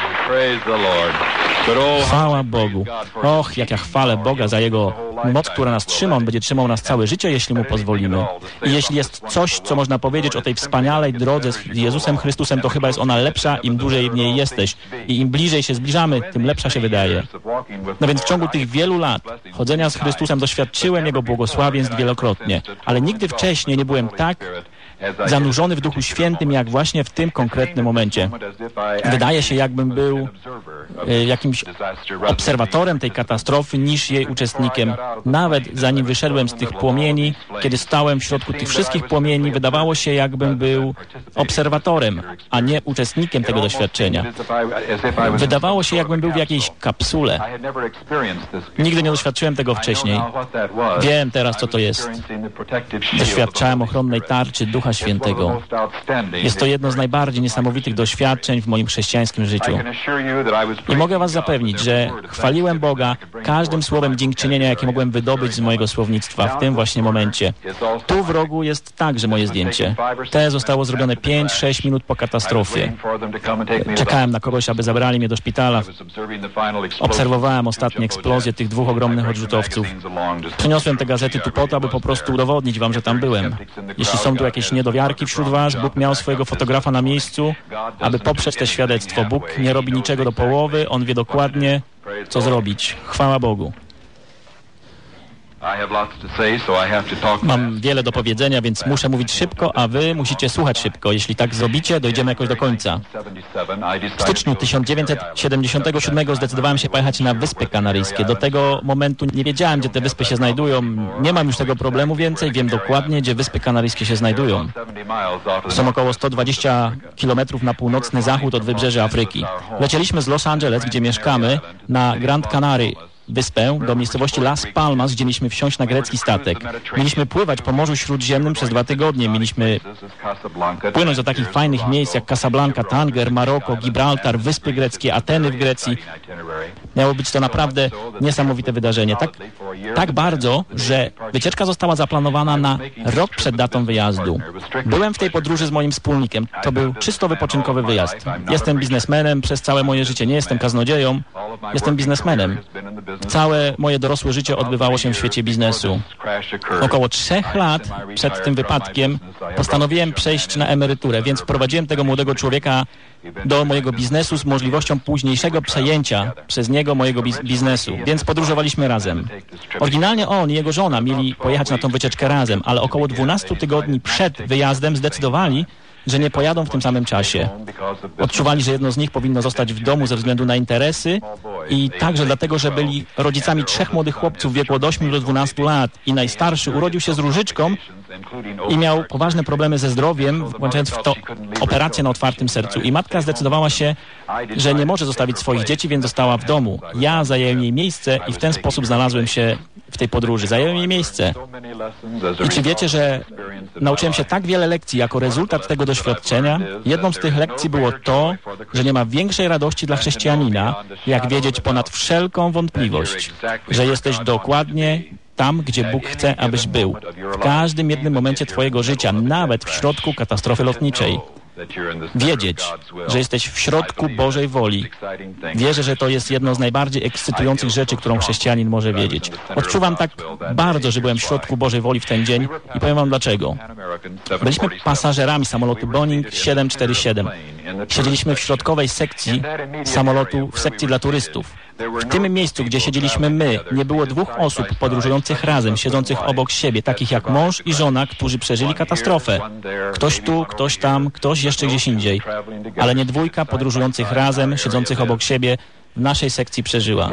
Chwała Bogu. Och, jak ja chwalę Boga za Jego moc, która nas trzyma. On będzie trzymał nas całe życie, jeśli Mu pozwolimy. I jeśli jest coś, co można powiedzieć o tej wspaniałej drodze z Jezusem Chrystusem, to chyba jest ona lepsza, im dłużej w niej jesteś. I im bliżej się zbliżamy, tym lepsza się wydaje. No więc w ciągu tych wielu lat chodzenia z Chrystusem doświadczyłem Jego błogosławieństw wielokrotnie. Ale nigdy wcześniej nie byłem tak zanurzony w Duchu Świętym, jak właśnie w tym konkretnym momencie. Wydaje się, jakbym był jakimś obserwatorem tej katastrofy, niż jej uczestnikiem. Nawet zanim wyszedłem z tych płomieni, kiedy stałem w środku tych wszystkich płomieni, wydawało się, jakbym był obserwatorem, a nie uczestnikiem tego doświadczenia. Wydawało się, jakbym był w jakiejś kapsule. Nigdy nie doświadczyłem tego wcześniej. Wiem teraz, co to jest. Doświadczałem ochronnej tarczy Ducha Świętego. Jest to jedno z najbardziej niesamowitych doświadczeń w moim chrześcijańskim życiu. I mogę was zapewnić, że chwaliłem Boga każdym słowem dziękczynienia, jakie mogłem wydobyć z mojego słownictwa w tym właśnie momencie. Tu w rogu jest także moje zdjęcie. Te zostało zrobione 5-6 minut po katastrofie. Czekałem na kogoś, aby zabrali mnie do szpitala. Obserwowałem ostatnie eksplozje tych 2 ogromnych odrzutowców. Przyniosłem te gazety tu po to, aby po prostu udowodnić wam, że tam byłem. Jeśli są tu jakieś niedowiarki wśród was, Bóg miał swojego fotografa na miejscu, aby poprzeć te świadectwo. Bóg nie robi niczego do połowy, On wie dokładnie, co zrobić. Chwała Bogu. Mam wiele do powiedzenia, więc muszę mówić szybko, a wy musicie słuchać szybko. Jeśli tak zrobicie, dojdziemy jakoś do końca. W styczniu 1977 zdecydowałem się pojechać na Wyspy Kanaryjskie. Do tego momentu nie wiedziałem, gdzie te wyspy się znajdują. Nie mam już tego problemu więcej. Wiem dokładnie, gdzie Wyspy Kanaryjskie się znajdują. Są około 120 km na północny zachód od wybrzeża Afryki. Lecieliśmy z Los Angeles, gdzie mieszkamy, na Grand Canary wyspę, do miejscowości Las Palmas, gdzie mieliśmy wsiąść na grecki statek. Mieliśmy pływać po Morzu Śródziemnym przez 2 tygodnie. Mieliśmy płynąć do takich fajnych miejsc jak Casablanca, Tanger, Maroko, Gibraltar, Wyspy Greckie, Ateny w Grecji. Miało być to naprawdę niesamowite wydarzenie. Tak bardzo, że wycieczka została zaplanowana na rok przed datą wyjazdu. Byłem w tej podróży z moim wspólnikiem. To był czysto wypoczynkowy wyjazd. Jestem biznesmenem przez całe moje życie. Nie jestem kaznodzieją. Jestem biznesmenem. Całe moje dorosłe życie odbywało się w świecie biznesu. Około 3 lat przed tym wypadkiem postanowiłem przejść na emeryturę, więc wprowadziłem tego młodego człowieka do mojego biznesu z możliwością późniejszego przejęcia przez niego mojego biznesu, więc podróżowaliśmy razem. Oryginalnie on i jego żona mieli pojechać na tą wycieczkę razem, ale około 12 tygodni przed wyjazdem zdecydowali, że nie pojadą w tym samym czasie. Odczuwali, że jedno z nich powinno zostać w domu ze względu na interesy i także dlatego, że byli rodzicami 3 młodych chłopców w wieku od 8 do 12 lat i najstarszy urodził się z różyczką, i miał poważne problemy ze zdrowiem, włączając w to operację na otwartym sercu. I matka zdecydowała się, że nie może zostawić swoich dzieci, więc została w domu. Ja zająłem jej miejsce i w ten sposób znalazłem się w tej podróży. Zająłem jej miejsce. I czy wiecie, że nauczyłem się tak wiele lekcji jako rezultat tego doświadczenia? Jedną z tych lekcji było to, że nie ma większej radości dla chrześcijanina, jak wiedzieć ponad wszelką wątpliwość, że jesteś dokładnie tam, gdzie Bóg chce, abyś był. W każdym jednym momencie twojego życia, nawet w środku katastrofy lotniczej. Wiedzieć, że jesteś w środku Bożej woli. Wierzę, że to jest jedno z najbardziej ekscytujących rzeczy, którą chrześcijanin może wiedzieć. Odczuwam tak bardzo, że byłem w środku Bożej woli w ten dzień i powiem wam dlaczego. Byliśmy pasażerami samolotu Boeing 747. Siedzieliśmy w środkowej sekcji samolotu, w sekcji dla turystów. W tym miejscu, gdzie siedzieliśmy my, nie było dwóch osób podróżujących razem, siedzących obok siebie, takich jak mąż i żona, którzy przeżyli katastrofę. Ktoś tu, ktoś tam, ktoś jeszcze gdzieś indziej. Ale nie dwójka podróżujących razem, siedzących obok siebie, w naszej sekcji przeżyła.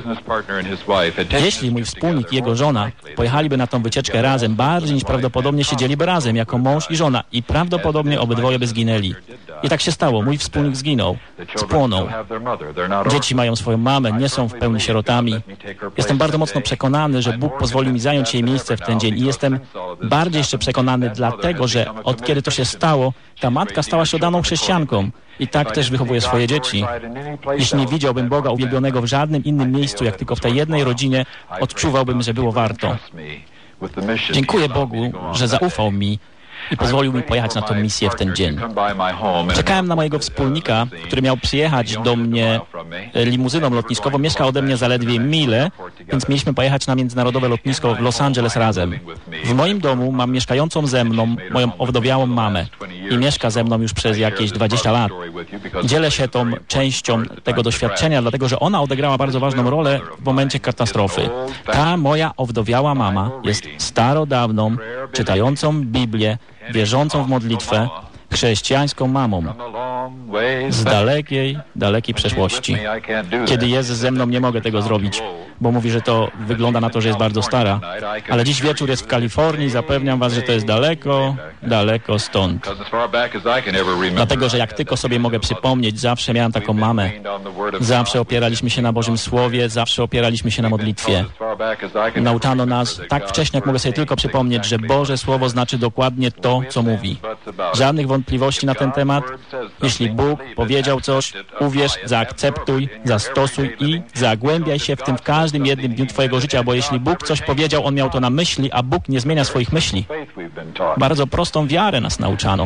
Jeśli mój wspólnik i jego żona pojechaliby na tą wycieczkę razem, bardziej niż prawdopodobnie siedzieliby razem jako mąż i żona i prawdopodobnie obydwoje by zginęli. I tak się stało. Mój wspólnik zginął. Spłonął. Dzieci mają swoją mamę, nie są w pełni sierotami. Jestem bardzo mocno przekonany, że Bóg pozwolił mi zająć jej miejsce w ten dzień i jestem bardziej jeszcze przekonany dlatego, że od kiedy to się stało, ta matka stała się oddaną chrześcijanką. I tak też wychowuje swoje dzieci. Jeśli nie widziałbym Boga uwielbionego w żadnym innym miejscu, jak tylko w tej jednej rodzinie, odczuwałbym, że było warto. Dziękuję Bogu, że zaufał mi i pozwolił mi pojechać na tę misję w ten dzień. Czekałem na mojego wspólnika, który miał przyjechać do mnie limuzyną lotniskową. Mieszkał ode mnie zaledwie milę, więc mieliśmy pojechać na międzynarodowe lotnisko w Los Angeles razem. W moim domu mam mieszkającą ze mną moją owdowiałą mamę i mieszka ze mną już przez jakieś 20 lat. Dzielę się tą częścią tego doświadczenia, dlatego że ona odegrała bardzo ważną rolę w momencie katastrofy. Ta moja owdowiała mama jest starodawną, czytającą Biblię, wierzącą w modlitwę, chrześcijańską mamą z dalekiej przeszłości. Kiedy jest ze mną, nie mogę tego zrobić, bo mówi, że to wygląda na to, że jest bardzo stara. Ale dziś wieczór jest w Kalifornii, zapewniam was, że to jest daleko stąd. Dlatego, że jak tylko sobie mogę przypomnieć, zawsze miałem taką mamę. Zawsze opieraliśmy się na Bożym Słowie, zawsze opieraliśmy się na modlitwie. Nauczano nas tak wcześnie, jak mogę sobie tylko przypomnieć, że Boże Słowo znaczy dokładnie to, co mówi. Żadnych wątpliwości na ten temat. Jeśli Bóg powiedział coś, uwierz, zaakceptuj, zastosuj i zagłębiaj się w tym w każdym jednym dniu twojego życia, bo jeśli Bóg coś powiedział, On miał to na myśli, a Bóg nie zmienia swoich myśli. Bardzo prostą wiarę nas nauczano.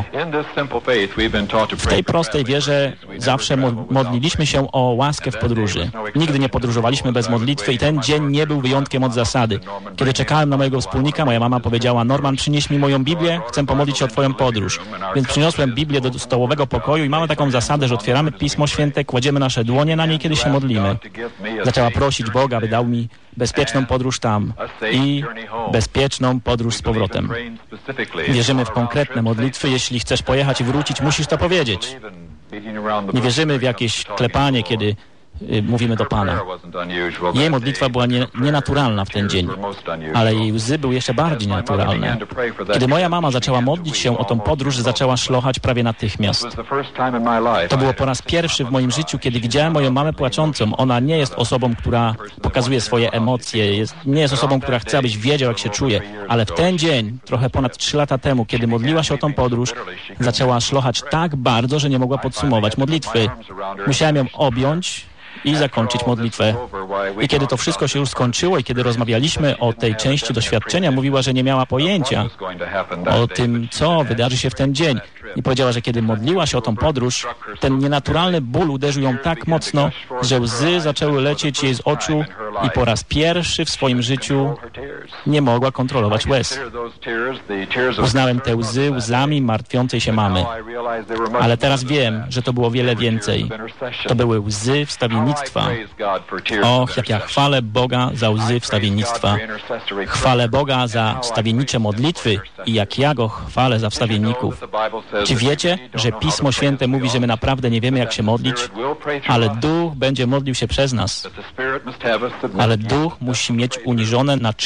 W tej prostej wierze zawsze modliliśmy się o łaskę w podróży. Nigdy nie podróżowaliśmy bez modlitwy i ten dzień nie był wyjątkiem od zasady. Kiedy czekałem na mojego wspólnika, moja mama powiedziała: Norman, przynieś mi moją Biblię, chcę pomodlić się o twoją podróż. Więc przyniosłem Biblię do stołowego pokoju i mamy taką zasadę, że otwieramy Pismo Święte, kładziemy nasze dłonie na nie, kiedy się modlimy. Zaczęła prosić Boga, by dał mi bezpieczną podróż tam i bezpieczną podróż z powrotem. Wierzymy w konkretne modlitwy. Jeśli chcesz pojechać i wrócić, musisz to powiedzieć. Nie wierzymy w jakieś klepanie, kiedy mówimy do Pana. Jej modlitwa była nienaturalna w ten dzień, ale jej łzy były jeszcze bardziej nienaturalne. Kiedy moja mama zaczęła modlić się o tą podróż, zaczęła szlochać prawie natychmiast. To było po raz pierwszy w moim życiu, kiedy widziałem moją mamę płaczącą. Ona nie jest osobą, która pokazuje swoje emocje, nie jest osobą, która chce, abyś wiedział, jak się czuje, ale w ten dzień, trochę ponad 3 lata temu, kiedy modliła się o tą podróż, zaczęła szlochać tak bardzo, że nie mogła podsumować modlitwy. Musiałem ją objąć i zakończyć modlitwę. I kiedy to wszystko się już skończyło i kiedy rozmawialiśmy o tej części doświadczenia, mówiła, że nie miała pojęcia o tym, co wydarzy się w ten dzień. I powiedziała, że kiedy modliła się o tą podróż, ten nienaturalny ból uderzył ją tak mocno, że łzy zaczęły lecieć jej z oczu i po raz pierwszy w swoim życiu nie mogła kontrolować łez. Uznałem te łzy łzami martwiącej się mamy. Ale teraz wiem, że to było wiele więcej. To były łzy wstawiennictwa. Och, jak ja chwalę Boga za łzy wstawiennictwa. Chwalę Boga za wstawiennicze modlitwy i jak ja Go chwalę za wstawienników. Czy wiecie, że Pismo Święte mówi, że my naprawdę nie wiemy, jak się modlić? Ale Duch będzie modlił się przez nas. Ale Duch musi mieć uniżone naczynie,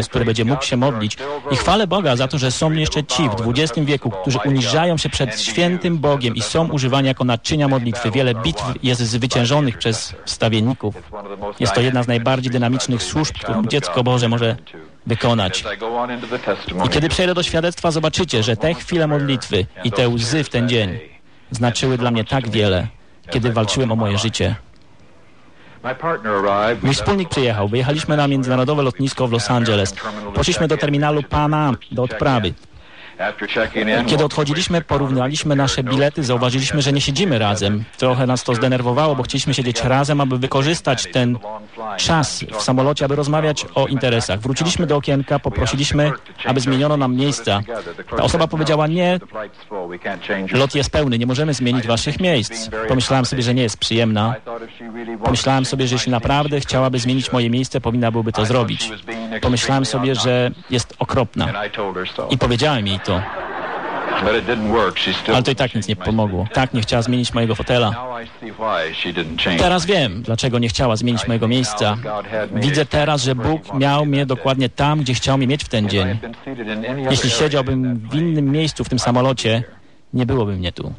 przez które będzie mógł się modlić. I chwalę Boga za to, że są jeszcze ci w XX wieku, którzy uniżają się przed świętym Bogiem i są używani jako naczynia modlitwy. Wiele bitw jest zwyciężonych przez wstawienników. Jest to jedna z najbardziej dynamicznych służb, którą dziecko Boże może wykonać. I kiedy przejdę do świadectwa, zobaczycie, że te chwile modlitwy i te łzy w ten dzień znaczyły dla mnie tak wiele, kiedy walczyłem o moje życie. Mój wspólnik przyjechał. Wyjechaliśmy na międzynarodowe lotnisko w Los Angeles. Poszliśmy do terminalu Pan Am, do odprawy. Kiedy odchodziliśmy, porównaliśmy nasze bilety, zauważyliśmy, że nie siedzimy razem. Trochę nas to zdenerwowało, bo chcieliśmy siedzieć razem, aby wykorzystać ten czas w samolocie, aby rozmawiać o interesach. Wróciliśmy do okienka, poprosiliśmy, aby zmieniono nam miejsca. Ta osoba powiedziała: nie, lot jest pełny, nie możemy zmienić waszych miejsc. Pomyślałem sobie, że nie jest przyjemna. Pomyślałem sobie, że jeśli naprawdę chciałaby zmienić moje miejsce, powinna byłaby to zrobić. Pomyślałem sobie, że jest okropna. I powiedziałem jej to. Ale to i tak nic nie pomogło. Tak, nie chciała zmienić mojego fotela. Teraz wiem, dlaczego nie chciała zmienić mojego miejsca. Widzę teraz, że Bóg miał mnie dokładnie tam, gdzie chciał mnie mieć w ten dzień. Jeśli siedziałbym w innym miejscu w tym samolocie, nie byłoby mnie tu.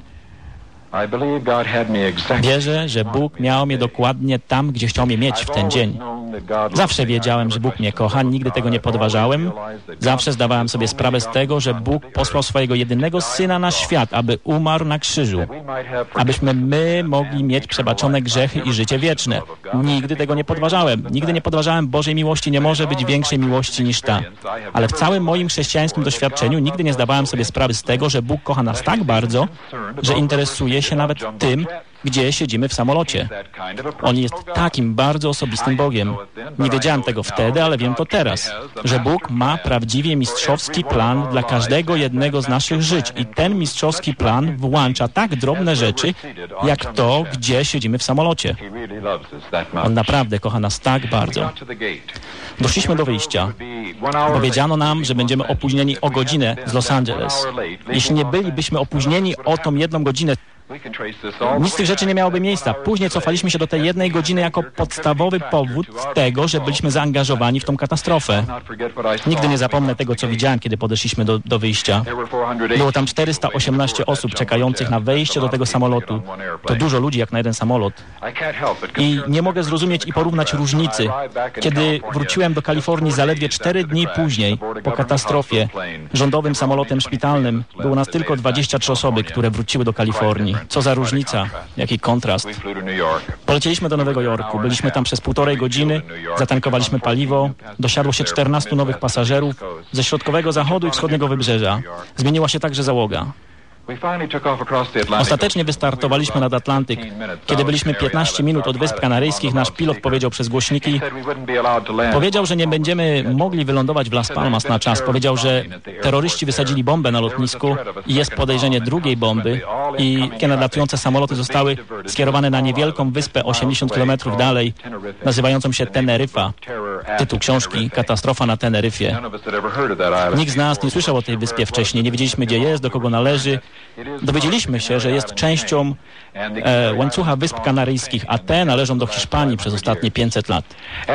Wierzę, że Bóg miał mnie dokładnie tam, gdzie chciał mnie mieć w ten dzień. Zawsze wiedziałem, że Bóg mnie kocha, nigdy tego nie podważałem. Zawsze zdawałem sobie sprawę z tego, że Bóg posłał swojego jedynego Syna na świat, aby umarł na krzyżu, abyśmy my mogli mieć przebaczone grzechy i życie wieczne. Nigdy tego nie podważałem. Nigdy nie podważałem Bożej miłości, nie może być większej miłości niż ta. Ale w całym moim chrześcijańskim doświadczeniu nigdy nie zdawałem sobie sprawy z tego, że Bóg kocha nas tak bardzo, że interesuje się nawet tym, gdzie siedzimy w samolocie. On jest takim bardzo osobistym Bogiem. Nie wiedziałem tego wtedy, ale wiem to teraz, że Bóg ma prawdziwie mistrzowski plan dla każdego jednego z naszych żyć i ten mistrzowski plan włącza tak drobne rzeczy, jak to, gdzie siedzimy w samolocie. On naprawdę kocha nas tak bardzo. Doszliśmy do wyjścia. Powiedziano nam, że będziemy opóźnieni o godzinę z Los Angeles. Jeśli nie bylibyśmy opóźnieni o tą 1 godzinę, nic z tych rzeczy nie miałoby miejsca. Później cofaliśmy się do tej 1 godziny jako podstawowy powód tego, że byliśmy zaangażowani w tą katastrofę. Nigdy nie zapomnę tego, co widziałem, kiedy podeszliśmy do wyjścia. Było tam 418 osób czekających na wejście do tego samolotu. To dużo ludzi jak na jeden samolot. I nie mogę zrozumieć i porównać różnicy. Kiedy wróciłem do Kalifornii zaledwie 4 dni później, po katastrofie, rządowym samolotem szpitalnym, było nas tylko 23 osoby, które wróciły do Kalifornii. Co za różnica, jaki kontrast. Polecieliśmy do Nowego Jorku, byliśmy tam przez 1,5 godziny, zatankowaliśmy paliwo, dosiadło się 14 nowych pasażerów ze środkowego zachodu i wschodniego wybrzeża. Zmieniła się także załoga. Ostatecznie wystartowaliśmy nad Atlantyk. Kiedy byliśmy 15 minut od Wysp Kanaryjskich, nasz pilot powiedział przez głośniki, że nie będziemy mogli wylądować w Las Palmas na czas. Powiedział, że terroryści wysadzili bombę na lotnisku i jest podejrzenie drugiej bomby i takie nadlatujące samoloty zostały skierowane na niewielką wyspę 80 km dalej, nazywającą się Teneryfa. Tytuł książki: Katastrofa na Teneryfie. Nikt z nas nie słyszał o tej wyspie wcześniej, nie wiedzieliśmy, gdzie jest, do kogo należy. Dowiedzieliśmy się, że jest częścią łańcucha Wysp Kanaryjskich, a te należą do Hiszpanii przez ostatnie 500 lat.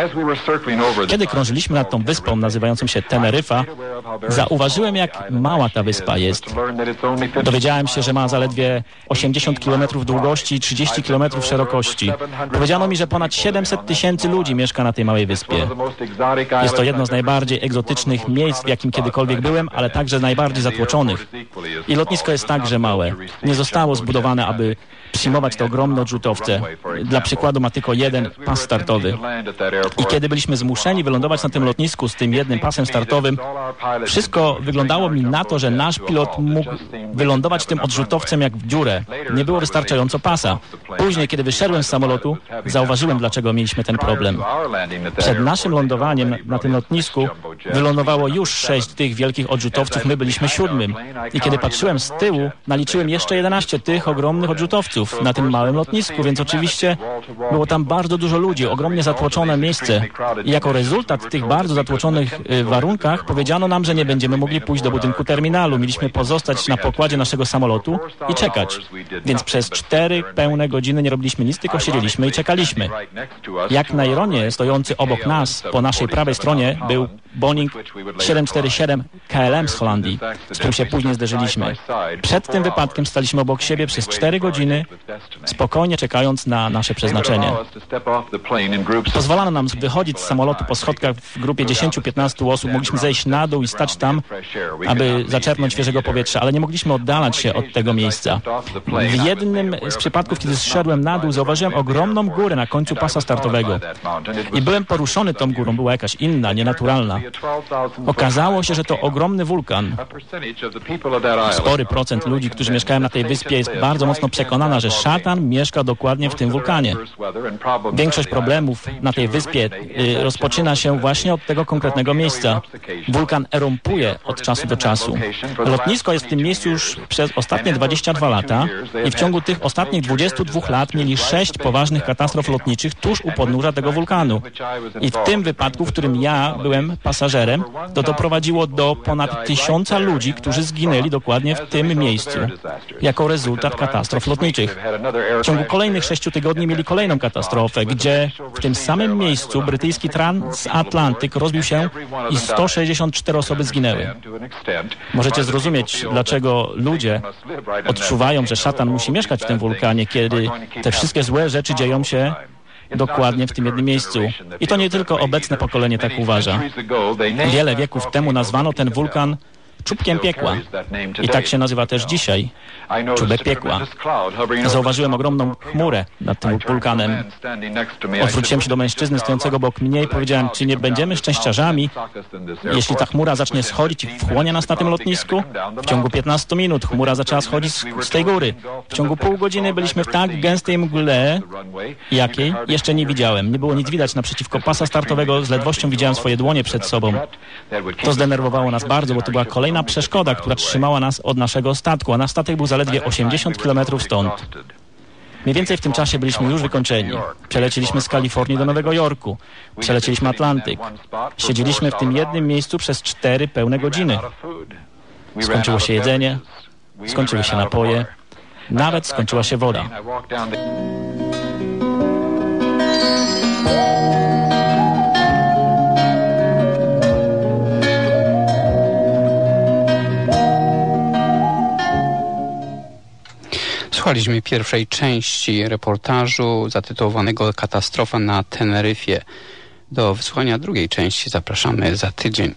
Kiedy krążyliśmy nad tą wyspą nazywającą się Teneryfa, zauważyłem, jak mała ta wyspa jest. Dowiedziałem się, że ma zaledwie 80 km długości i 30 km szerokości. Powiedziano mi, że ponad 700 000 ludzi mieszka na tej małej wyspie. Jest to jedno z najbardziej egzotycznych miejsc, w jakim kiedykolwiek byłem, ale także najbardziej zatłoczonych. I lotnisko jest także małe. Nie zostało zbudowane, aby przyjmować te ogromne odrzutowce. Dla przykładu ma tylko jeden pas startowy. I kiedy byliśmy zmuszeni wylądować na tym lotnisku z tym jednym pasem startowym, wszystko wyglądało mi na to, że nasz pilot mógł wylądować tym odrzutowcem jak w dziurę. Nie było wystarczająco pasa. Później, kiedy wyszedłem z samolotu, zauważyłem, dlaczego mieliśmy ten problem. Przed naszym lądowaniem na tym lotnisku wylądowało już 6 tych wielkich odrzutowców, my byliśmy 7. I kiedy patrzyłem z tyłu, naliczyłem jeszcze 11 tych ogromnych odrzutowców na tym małym lotnisku, więc oczywiście było tam bardzo dużo ludzi, ogromnie zatłoczone miejsce. I jako rezultat tych bardzo zatłoczonych warunkach powiedziano nam, że nie będziemy mogli pójść do budynku terminalu. Mieliśmy pozostać na pokładzie naszego samolotu i czekać. Więc przez 4 pełne godziny nie robiliśmy nic, tylko siedzieliśmy i czekaliśmy. Jak na ironię, stojący obok nas zaraz po naszej prawej stronie był Boeing 747 KLM z Holandii, z którym się później zderzyliśmy. Przed tym wypadkiem staliśmy obok siebie przez 4 godziny, spokojnie czekając na nasze przeznaczenie. Pozwalano nam wychodzić z samolotu po schodkach w grupie 10-15 osób. Mogliśmy zejść na dół i stać tam, aby zaczerpnąć świeżego powietrza, ale nie mogliśmy oddalać się od tego miejsca. W jednym z przypadków, kiedy zszedłem na dół, zauważyłem ogromną górę na końcu pasa startowego. I byłem poruszony tą górą, była jakaś inna, nienaturalna. Okazało się, że to ogromny wulkan. Spory procent ludzi, którzy mieszkają na tej wyspie, jest bardzo mocno przekonana, że szatan mieszka dokładnie w tym wulkanie. Większość problemów na tej wyspie rozpoczyna się właśnie od tego konkretnego miejsca. Wulkan erumpuje od czasu do czasu. Lotnisko jest w tym miejscu już przez ostatnie 22 lata i w ciągu tych ostatnich 22 lat mieli 6 poważnych katastrof lotniczych tuż u podnóża tego wulkanu. I w tym wypadku, w którym ja byłem pasażerem, to doprowadziło do ponad 1000 ludzi, którzy zginęli dokładnie w tym miejscu jako rezultat katastrof lotniczych. W ciągu kolejnych 6 tygodni mieli kolejną katastrofę, gdzie w tym samym miejscu brytyjski transatlantyk rozbił się i 164 osoby zginęły. Możecie zrozumieć, dlaczego ludzie odczuwają, że szatan musi mieszkać w tym wulkanie, kiedy te wszystkie złe rzeczy dzieją się dokładnie w tym jednym miejscu. I to nie tylko obecne pokolenie tak uważa. Wiele wieków temu nazwano ten wulkan czubkiem piekła. I tak się nazywa też dzisiaj. Czubek piekła. Zauważyłem ogromną chmurę nad tym wulkanem. Odwróciłem się do mężczyzny stojącego obok mnie i powiedziałem, czy nie będziemy szczęściarzami, jeśli ta chmura zacznie schodzić i wchłonie nas na tym lotnisku? W ciągu 15 minut chmura zaczęła schodzić z tej góry. W ciągu pół godziny byliśmy w tak gęstej mgle, jakiej jeszcze nie widziałem. Nie było nic widać naprzeciwko pasa startowego. Z ledwością widziałem swoje dłonie przed sobą. To zdenerwowało nas bardzo, bo to była kolejna przeszkoda, która trzymała nas od naszego statku, a nasz statek był zaledwie 80 km stąd. Mniej więcej w tym czasie byliśmy już wykończeni. Przelecieliśmy z Kalifornii do Nowego Jorku. Przelecieliśmy Atlantyk. Siedzieliśmy w tym jednym miejscu przez 4 pełne godziny. Skończyło się jedzenie, skończyły się napoje, nawet skończyła się woda. Słuchaliśmy pierwszej części reportażu zatytułowanego Katastrofa na Teneryfie. Do wysłuchania drugiej części zapraszamy za tydzień.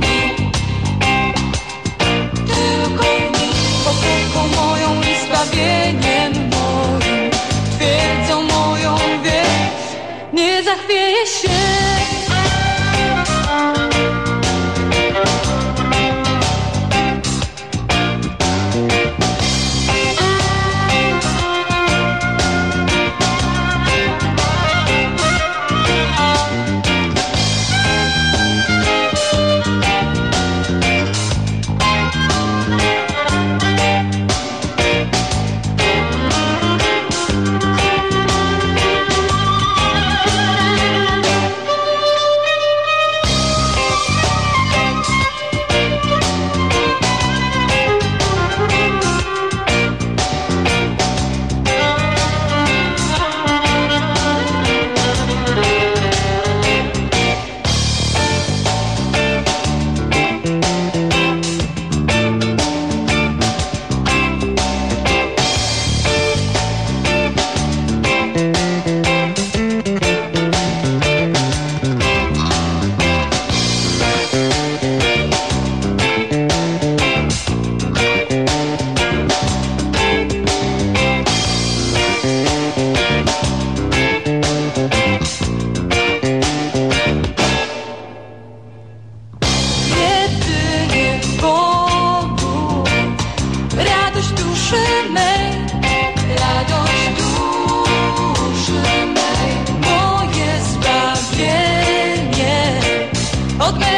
Moją i zbawienie.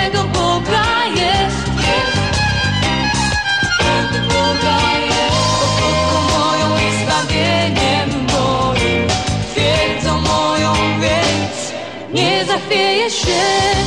tego Boga jest. Tego Boga jest. Krótką moją i zbawieniem moim, twierdzą moją, więc nie zachwieję się.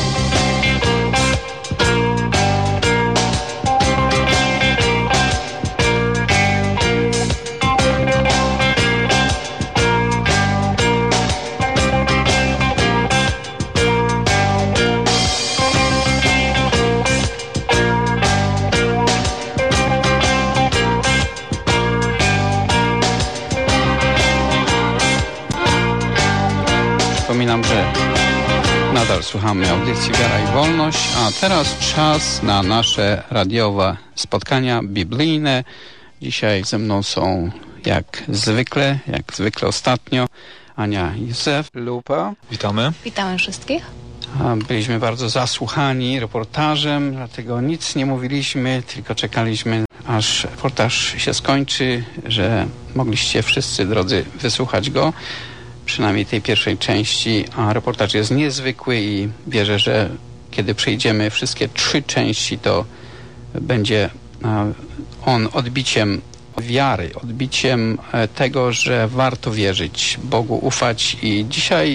Przypominam, że nadal słuchamy audycji Wiara i Wolność, a teraz czas na nasze radiowe spotkania biblijne. Dzisiaj ze mną są jak zwykle ostatnio, Ania i Józef Lupa. Witamy. Witamy wszystkich. Byliśmy bardzo zasłuchani reportażem, dlatego nic nie mówiliśmy, tylko czekaliśmy, aż reportaż się skończy, że mogliście wszyscy, drodzy, wysłuchać go. Przynajmniej tej pierwszej części, a reportaż jest niezwykły i wierzę, że kiedy przejdziemy wszystkie 3 części, to będzie on odbiciem wiary, odbiciem tego, że warto wierzyć, Bogu ufać. I dzisiaj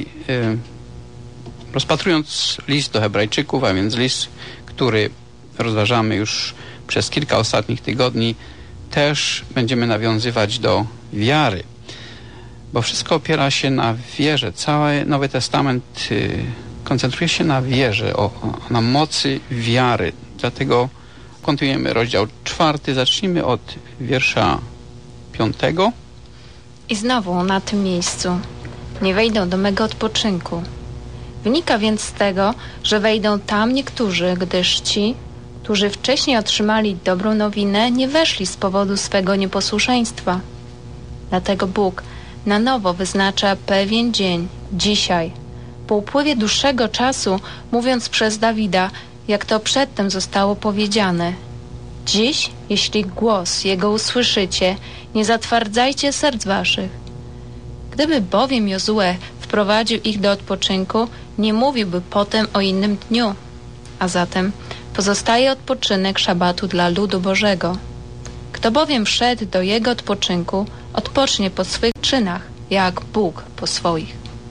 rozpatrując list do Hebrajczyków, a więc list, który rozważamy już przez kilka ostatnich tygodni, też będziemy nawiązywać do wiary. Bo wszystko opiera się na wierze. Cały Nowy Testament koncentruje się na wierze, na mocy wiary. Dlatego kontynuujemy rozdział 4. Zacznijmy od wiersza 5. I znowu na tym miejscu nie wejdą do mego odpoczynku. Wynika więc z tego, że wejdą tam niektórzy, gdyż ci, którzy wcześniej otrzymali dobrą nowinę, nie weszli z powodu swego nieposłuszeństwa. Dlatego Bóg na nowo wyznacza pewien dzień, dzisiaj, po upływie dłuższego czasu, mówiąc przez Dawida, jak to przedtem zostało powiedziane. Dziś, jeśli głos Jego usłyszycie, nie zatwardzajcie serc waszych. Gdyby bowiem Jozue wprowadził ich do odpoczynku, nie mówiłby potem o innym dniu. A zatem pozostaje odpoczynek szabatu dla ludu Bożego. Kto bowiem wszedł do jego odpoczynku, odpocznie po swych czynach, jak Bóg po swoich.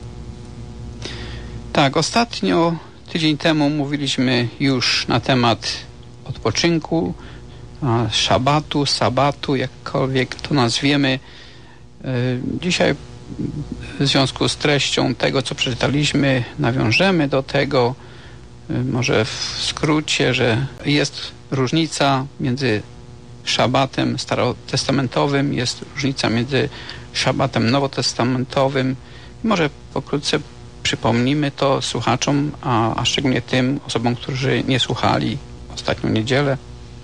Tak, ostatnio, tydzień temu mówiliśmy już na temat odpoczynku, szabatu, sabatu, jakkolwiek to nazwiemy. Dzisiaj w związku z treścią tego, co przeczytaliśmy, nawiążemy do tego, może w skrócie, że jest różnica między szabatem starotestamentowym, jest różnica między szabatem nowotestamentowym. Może pokrótce przypomnimy to słuchaczom, a szczególnie tym osobom, którzy nie słuchali ostatnią niedzielę.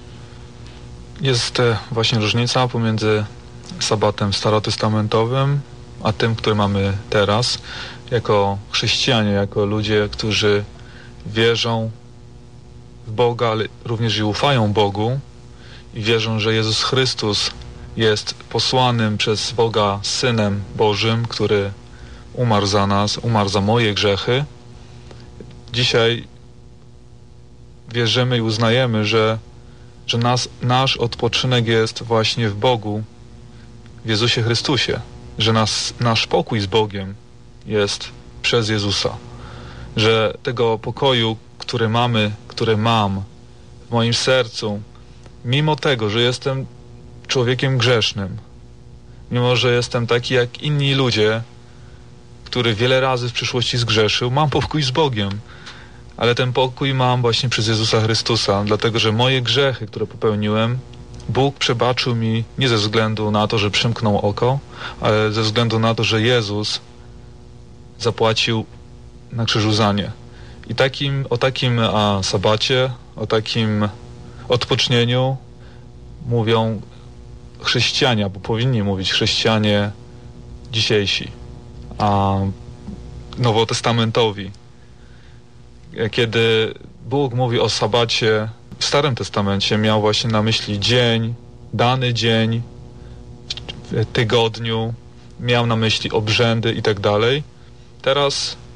Jest właśnie różnica pomiędzy sabatem starotestamentowym, a tym, który mamy teraz, jako chrześcijanie, jako ludzie, którzy wierzą w Boga, ale również i ufają Bogu i wierzą, że Jezus Chrystus jest posłanym przez Boga Synem Bożym, który umarł za nas, umarł za moje grzechy. Dzisiaj wierzymy i uznajemy, że nasz odpoczynek jest właśnie w Bogu, w Jezusie Chrystusie, że nasz pokój z Bogiem jest przez Jezusa, że tego pokoju, który mam w moim sercu, mimo tego, że jestem człowiekiem grzesznym, mimo że jestem taki jak inni ludzie, który wiele razy w przyszłości zgrzeszył, mam pokój z Bogiem. Ale ten pokój mam właśnie przez Jezusa Chrystusa, dlatego że moje grzechy, które popełniłem, Bóg przebaczył mi nie ze względu na to, że przymknął oko, ale ze względu na to, że Jezus zapłacił na krzyżu za nie. I o takim sabacie, o takim odpocznieniu mówią chrześcijanie, bo powinni mówić chrześcijanie dzisiejsi, a nowotestamentowi. Kiedy Bóg mówi o sabacie w Starym Testamencie, miał właśnie na myśli dzień, dany dzień w tygodniu, miał na myśli obrzędy i tak dalej. Teraz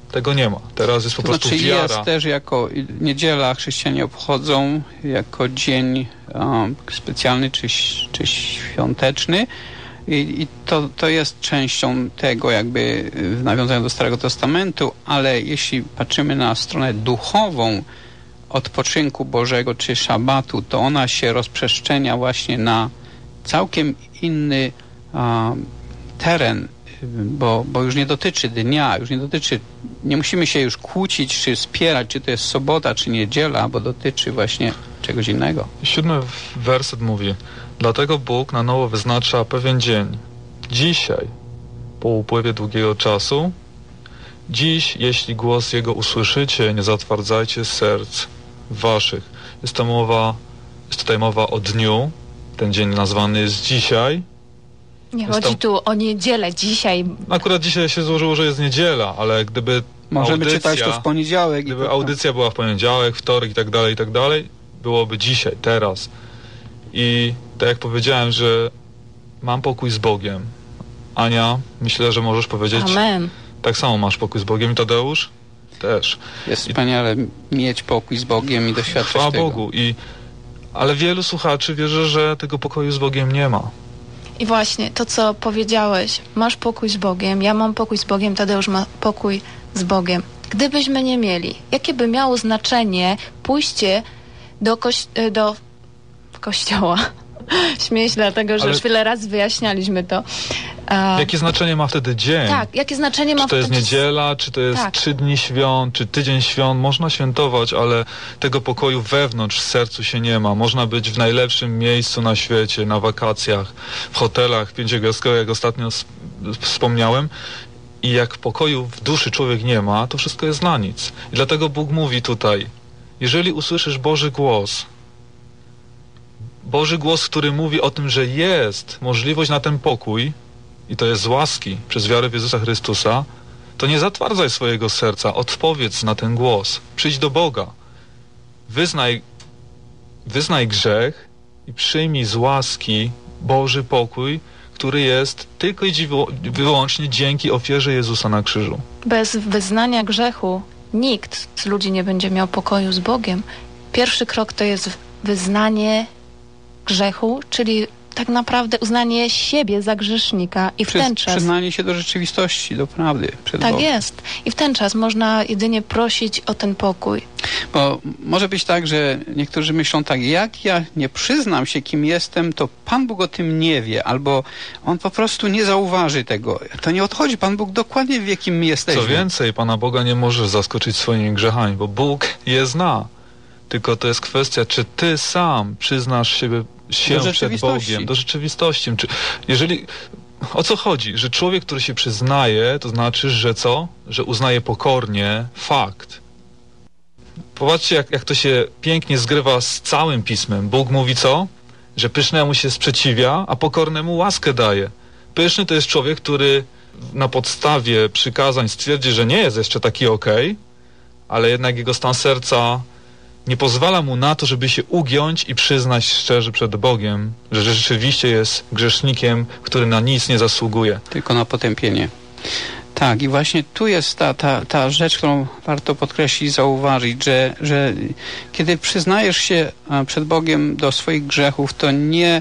tego nie ma. Teraz jest po prostu wiara. Jest też jako niedziela chrześcijanie obchodzą jako dzień specjalny czy świąteczny i to jest częścią tego jakby w nawiązaniu do Starego Testamentu, ale jeśli patrzymy na stronę duchową odpoczynku Bożego czy szabatu, to ona się rozprzestrzenia właśnie na całkiem inny teren, bo już nie dotyczy dnia, nie musimy się już kłócić czy spierać, czy to jest sobota, czy niedziela, bo dotyczy właśnie czegoś innego. 7 werset mówi: dlatego Bóg na nowo wyznacza pewien dzień. Dzisiaj, po upływie długiego czasu, dziś, jeśli głos Jego usłyszycie, nie zatwardzajcie serc waszych. Jest tutaj mowa o dniu. Ten dzień nazwany jest dzisiaj. Nie chodzi tu o niedzielę dzisiaj. Akurat dzisiaj się złożyło, że jest niedziela, ale gdyby możemy czytać to w poniedziałek. Gdyby audycja była w poniedziałek, wtorek i tak dalej, byłoby dzisiaj, teraz. I tak jak powiedziałem, że mam pokój z Bogiem. Ania, myślę, że możesz powiedzieć... Amen. Tak samo masz pokój z Bogiem i Tadeusz? Też. Jest wspaniale mieć pokój z Bogiem i doświadczać tego. Chwała Bogu. Ale wielu słuchaczy wierzy, że tego pokoju z Bogiem nie ma. I właśnie to, co powiedziałeś, masz pokój z Bogiem, ja mam pokój z Bogiem, Tadeusz ma pokój z Bogiem. Gdybyśmy nie mieli, jakie by miało znaczenie pójście do kościoła? Śmieję się dlatego, że już wiele razy wyjaśnialiśmy to. Jakie znaczenie ma wtedy dzień? Tak, jakie znaczenie ma wtedy... Czy to jest niedziela, czy to jest 3 dni świąt, czy tydzień świąt? Można świętować, ale tego pokoju wewnątrz w sercu się nie ma. Można być w najlepszym miejscu na świecie, na wakacjach, w hotelach 5-gwiazdkowych, jak ostatnio wspomniałem. I jak pokoju w duszy człowiek nie ma, to wszystko jest na nic. I dlatego Bóg mówi tutaj: jeżeli usłyszysz Boży głos, który mówi o tym, że jest możliwość na ten pokój, i to jest z łaski przez wiarę w Jezusa Chrystusa, to nie zatwardzaj swojego serca, odpowiedz na ten głos, przyjdź do Boga, wyznaj grzech i przyjmij z łaski Boży pokój, który jest tylko i wyłącznie dzięki ofierze Jezusa na krzyżu. Bez wyznania grzechu nikt z ludzi nie będzie miał pokoju z Bogiem. Pierwszy krok to jest wyznanie grzechu, czyli tak naprawdę uznanie siebie za grzesznika i w ten czas... Przyznanie się do rzeczywistości, do prawdy przed Bogiem. Tak jest. I w ten czas można jedynie prosić o ten pokój. Bo może być tak, że niektórzy myślą tak: jak ja nie przyznam się, kim jestem, to Pan Bóg o tym nie wie, albo On po prostu nie zauważy tego. To nie odchodzi. Pan Bóg dokładnie wie, kim my jesteśmy. Co więcej, Pana Boga nie możesz zaskoczyć swoimi grzechami, bo Bóg je zna. Tylko to jest kwestia, czy ty sam przyznasz się przed Bogiem, do rzeczywistości. O co chodzi? Że człowiek, który się przyznaje, to znaczy, że co? Że uznaje pokornie fakt. Popatrzcie, jak to się pięknie zgrywa z całym Pismem. Bóg mówi co? Że pysznemu się sprzeciwia, a pokornemu łaskę daje. Pyszny to jest człowiek, który na podstawie przykazań stwierdzi, że nie jest jeszcze taki ale jednak jego stan serca nie pozwala mu na to, żeby się ugiąć i przyznać szczerze przed Bogiem, że rzeczywiście jest grzesznikiem, który na nic nie zasługuje. Tylko na potępienie. Tak, i właśnie tu jest ta rzecz, którą warto podkreślić, zauważyć, że kiedy przyznajesz się przed Bogiem do swoich grzechów, to nie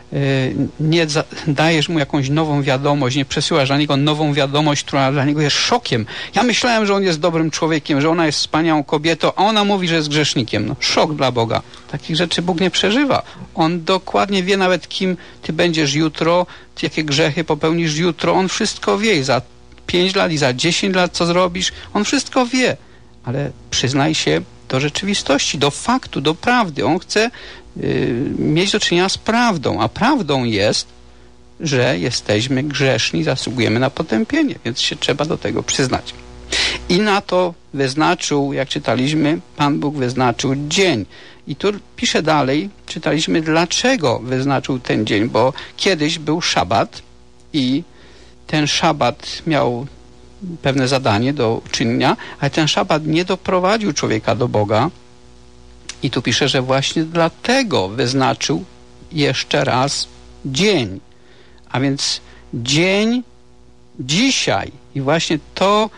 dajesz mu jakąś nową wiadomość, nie przesyłasz dla niego nową wiadomość, która dla niego jest szokiem. Ja myślałem, że on jest dobrym człowiekiem, że ona jest wspaniałą kobietą, a ona mówi, że jest grzesznikiem. No, szok dla Boga. Takich rzeczy Bóg nie przeżywa. On dokładnie wie nawet, kim ty będziesz jutro, jakie grzechy popełnisz jutro. On wszystko wie i za 5 lat i za 10 lat co zrobisz. On wszystko wie. Ale przyznaj się do rzeczywistości, do faktu, do prawdy. On chce mieć do czynienia z prawdą, a prawdą jest, że jesteśmy grzeszni, zasługujemy na potępienie, więc się trzeba do tego przyznać. I na to wyznaczył, jak czytaliśmy, Pan Bóg wyznaczył dzień. I tu pisze dalej, czytaliśmy, dlaczego wyznaczył ten dzień, bo kiedyś był szabat i ten szabat miał pewne zadanie do uczynienia, ale ten szabat nie doprowadził człowieka do Boga. I tu pisze, że właśnie dlatego wyznaczył jeszcze raz dzień. A więc dzień dzisiaj. I właśnie to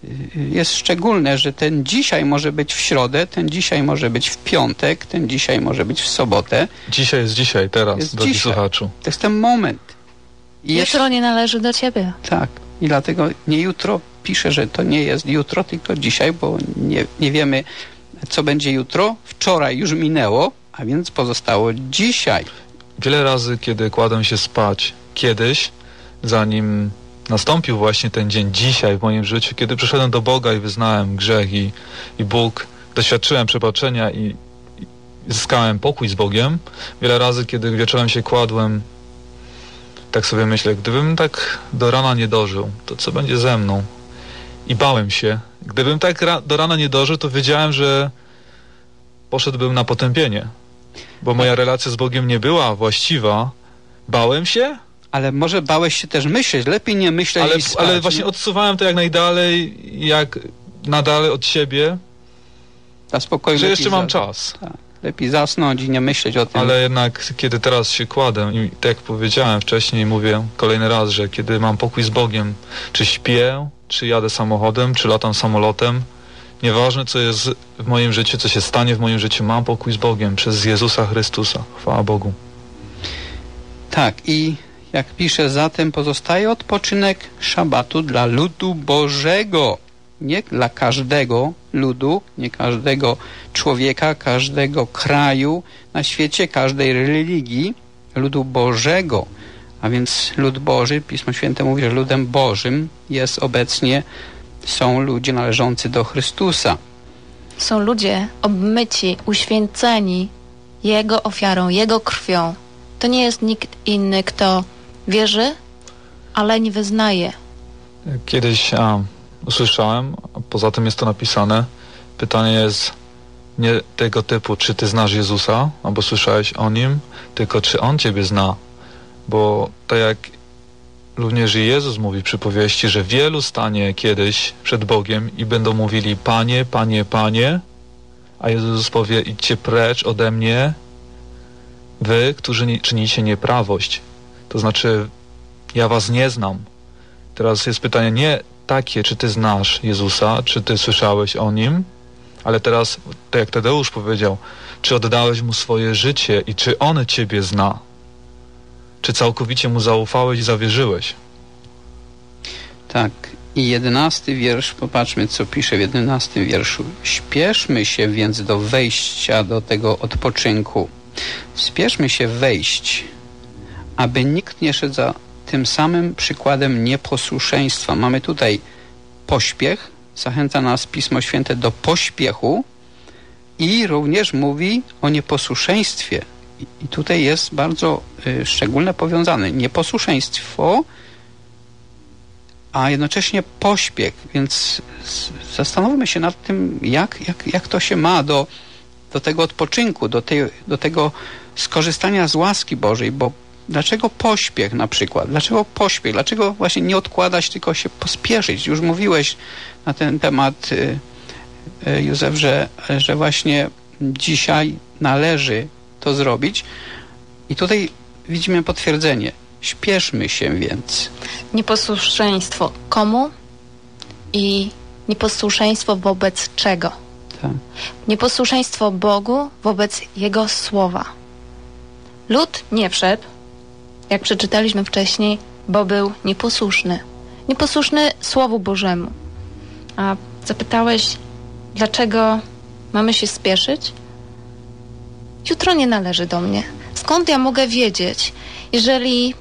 jest szczególne, że ten dzisiaj może być w środę, ten dzisiaj może być w piątek, ten dzisiaj może być w sobotę. Dzisiaj jest dzisiaj, teraz, jest drogi dzisiaj. słuchaczu. To jest ten moment. I Jutro nie należy do ciebie. Tak. I dlatego nie jutro pisze, że to nie jest jutro, tylko dzisiaj, bo nie wiemy, co będzie jutro. Wczoraj już minęło, a więc pozostało dzisiaj. Wiele razy, kiedy kładłem się spać kiedyś, zanim nastąpił właśnie ten dzień dzisiaj w moim życiu, kiedy przyszedłem do Boga i wyznałem grzech i Bóg, doświadczyłem przebaczenia i zyskałem pokój z Bogiem. Wiele razy, kiedy wieczorem się kładłem, tak sobie myślę, gdybym tak do rana nie dożył, to co będzie ze mną? I bałem się. Gdybym tak do rana nie dożył, to wiedziałem, że poszedłbym na potępienie. Bo moja relacja z Bogiem nie była właściwa. Bałem się? Ale może bałeś się też myśleć. Lepiej nie myśleć i spać. Ale właśnie odsuwałem to jak najdalej, jak nadal od siebie. Dla spokoju. Że jeszcze mam czas. Tak. Lepiej zasnąć i nie myśleć o tym. Ale jednak, kiedy teraz się kładę i tak jak powiedziałem wcześniej, mówię kolejny raz, że kiedy mam pokój z Bogiem, czy śpię, czy jadę samochodem, czy latam samolotem, nieważne co jest w moim życiu, co się stanie w moim życiu, mam pokój z Bogiem przez Jezusa Chrystusa. Chwała Bogu. Tak, i jak pisze, zatem pozostaje odpoczynek szabatu dla ludu Bożego. Nie dla każdego ludu, nie każdego człowieka, każdego kraju na świecie, każdej religii, ludu Bożego. A więc lud Boży, Pismo Święte mówi, że ludem Bożym są ludzie należący do Chrystusa. Są ludzie obmyci, uświęceni Jego ofiarą, Jego krwią. To nie jest nikt inny, kto wierzy, ale nie wyznaje. Kiedyś usłyszałem, a poza tym jest to napisane, pytanie jest nie tego typu, czy ty znasz Jezusa, albo słyszałeś o Nim, tylko czy On ciebie zna. Bo tak jak również i Jezus mówi w przypowieści, że wielu stanie kiedyś przed Bogiem i będą mówili Panie, Panie, Panie, a Jezus powie, idźcie precz ode mnie, wy, którzy czynicie nieprawość. To znaczy, ja was nie znam. Teraz jest pytanie nie takie, czy ty znasz Jezusa, czy ty słyszałeś o Nim, ale teraz, tak jak Tadeusz powiedział, czy oddałeś Mu swoje życie i czy On ciebie zna? Czy całkowicie Mu zaufałeś i zawierzyłeś? Tak. I 11 wiersz, popatrzmy, co pisze w 11 wierszu. Śpieszmy się więc do wejścia do tego odpoczynku. Spieszmy się wejść, aby nikt nie szedł za tym samym przykładem nieposłuszeństwa. Mamy tutaj pośpiech, zachęca nas Pismo Święte do pośpiechu i również mówi o nieposłuszeństwie. I tutaj jest bardzo szczególne powiązane. Nieposłuszeństwo, a jednocześnie pośpiech. Więc zastanówmy się nad tym, jak to się ma do tego odpoczynku, do tego skorzystania z łaski Bożej, bo dlaczego pośpiech na przykład? Dlaczego pośpiech? Dlaczego właśnie nie odkładać, tylko się pospieszyć? Już mówiłeś na ten temat, Józef, że właśnie dzisiaj należy to zrobić. I tutaj widzimy potwierdzenie. Śpieszmy się więc. Nieposłuszeństwo komu i nieposłuszeństwo wobec czego? Tak. Nieposłuszeństwo Bogu wobec Jego słowa. Lud nie wszedł, jak przeczytaliśmy wcześniej, bo był nieposłuszny. Nieposłuszny Słowu Bożemu. A zapytałeś, dlaczego mamy się spieszyć? Jutro nie należy do mnie. Skąd ja mogę wiedzieć, jeżeli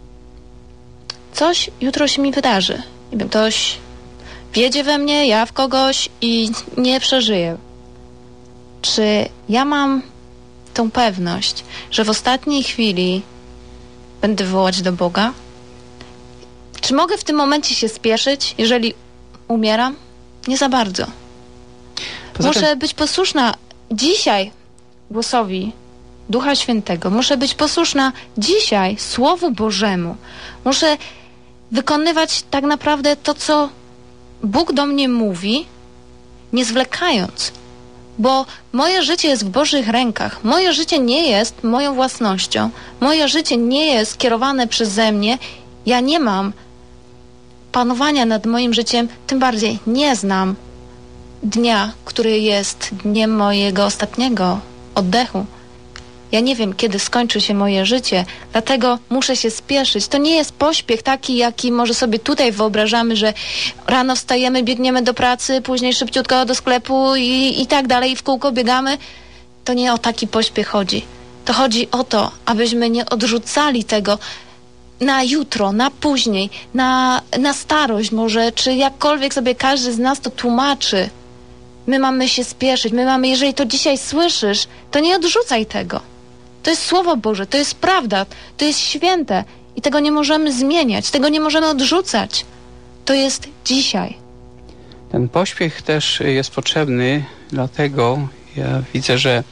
coś jutro się mi wydarzy? Nie wiem, ktoś wjedzie we mnie, ja w kogoś i nie przeżyję. Czy ja mam tą pewność, że w ostatniej chwili będę wołać do Boga? Czy mogę w tym momencie się spieszyć, jeżeli umieram? Nie za bardzo. Muszę być posłuszna dzisiaj głosowi Ducha Świętego. Muszę być posłuszna dzisiaj Słowu Bożemu. Muszę wykonywać tak naprawdę to, co Bóg do mnie mówi, nie zwlekając. Bo moje życie jest w Bożych rękach. Moje życie nie jest moją własnością. Moje życie nie jest kierowane przeze mnie. Ja nie mam panowania nad moim życiem, tym bardziej nie znam dnia, który jest dniem mojego ostatniego oddechu. Ja nie wiem, kiedy skończy się moje życie, dlatego muszę się spieszyć. To nie jest pośpiech taki, jaki może sobie tutaj wyobrażamy, że rano wstajemy, biegniemy do pracy, później szybciutko do sklepu i tak dalej, i w kółko biegamy. To nie o taki pośpiech chodzi. To chodzi o to, abyśmy nie odrzucali tego na jutro, na później, na starość może, czy jakkolwiek sobie każdy z nas to tłumaczy. My mamy się spieszyć, jeżeli to dzisiaj słyszysz, to nie odrzucaj tego. To jest Słowo Boże, to jest prawda, to jest święte i tego nie możemy zmieniać, tego nie możemy odrzucać. To jest dzisiaj. Ten pośpiech też jest potrzebny, dlatego ja widzę, że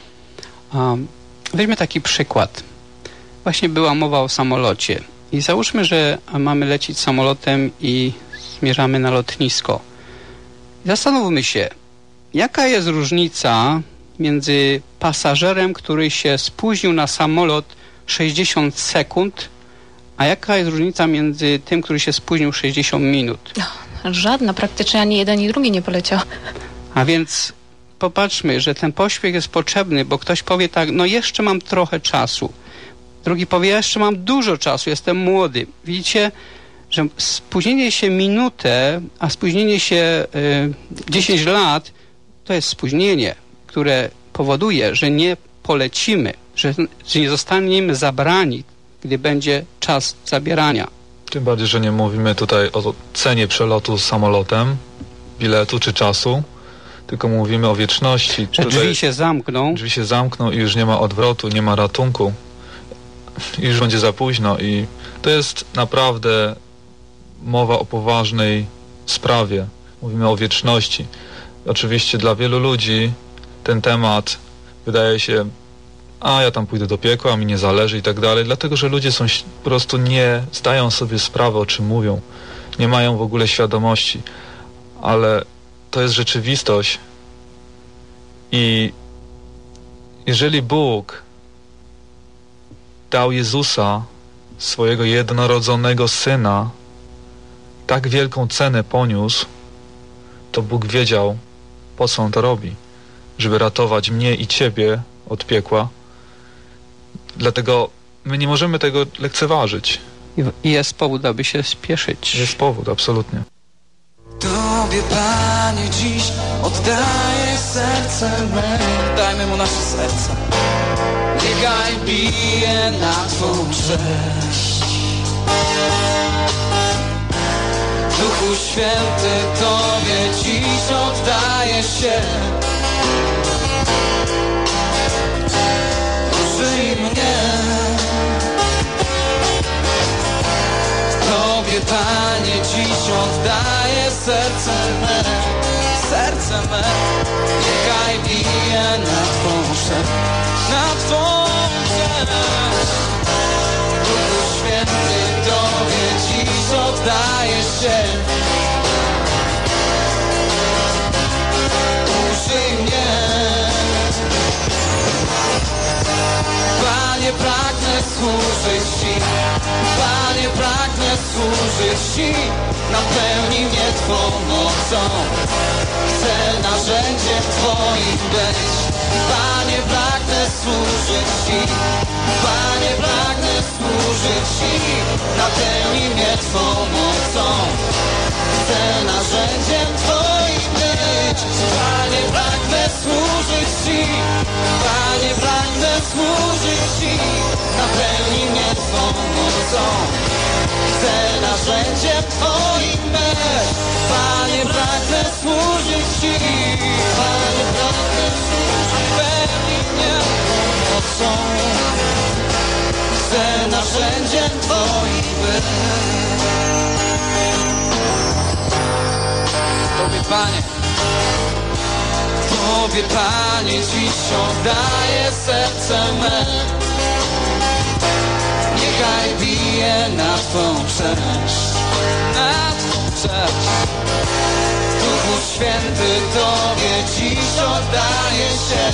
weźmy taki przykład. Właśnie była mowa o samolocie i załóżmy, że mamy lecieć samolotem i zmierzamy na lotnisko. Zastanówmy się, jaka jest różnica między pasażerem, który się spóźnił na samolot 60 sekund, a jaka jest różnica między tym, który się spóźnił 60 minut? Żadna, praktycznie ani jeden, ani drugi nie poleciał. A więc popatrzmy, że ten pośpiech jest potrzebny, bo ktoś powie tak, no jeszcze mam trochę czasu. Drugi powie, jeszcze mam dużo czasu, jestem młody. Widzicie, że spóźnienie się minutę, a spóźnienie się 10 lat, to jest spóźnienie, które powoduje, że nie polecimy, że nie zostaniemy zabrani, gdy będzie czas zabierania. Tym bardziej, że nie mówimy tutaj o cenie przelotu z samolotem, biletu czy czasu, tylko mówimy o wieczności. Że drzwi się zamkną. Drzwi się zamkną i już nie ma odwrotu, nie ma ratunku. I już będzie za późno. I to jest naprawdę mowa o poważnej sprawie. Mówimy o wieczności. Oczywiście dla wielu ludzi ten temat wydaje się, ja tam pójdę do piekła, mi nie zależy i tak dalej, dlatego, że ludzie po prostu nie zdają sobie sprawy, o czym mówią. Nie mają w ogóle świadomości. Ale to jest rzeczywistość. I jeżeli Bóg dał Jezusa, swojego jednorodzonego Syna, tak wielką cenę poniósł, to Bóg wiedział, po co On to robi. Żeby ratować mnie i Ciebie od piekła. Dlatego my nie możemy tego lekceważyć. I jest powód, aby się spieszyć. Jest powód, absolutnie. Tobie, Panie, dziś oddaję serce me. Dajmy Mu nasze serce. Niechaj bije na Twą cześć. Duchu Święty, Tobie dziś oddaję się. Użyj mnie. Tobie, Panie, dziś oddaję serce me. Serce me. Niechaj bije na Twą cześć. Na Twą cześć. Duchu Święty, Tobie dziś oddaję się. Użyj mnie. Panie, pragnę służyć Ci. Panie, pragnę służyć Ci. Napełnij mnie Twą mocą. Chcę narzędziem Twoim być. Panie, pragnę służyć Ci. Panie, pragnę służyć Ci. Napełnij mnie Twą mocą. Chcę narzędziem Twoim być. Panie, pragnę służyć Ci. Panie, pragnę służyć Ci. Napełnij mnie Twą mocą. Chcę narzędziem Twoim być. Panie, pragnę służyć Ci. Panie, pragnę służyć. Napełnij mnie mocą. Chcę narzędziem Twoim być. Tobie, Panie, Tobie, Panie, dziś oddaję serce me. Niechaj bije na Twą cześć. Na Twą cześć. Duchu Święty, Tobie dziś oddaję się.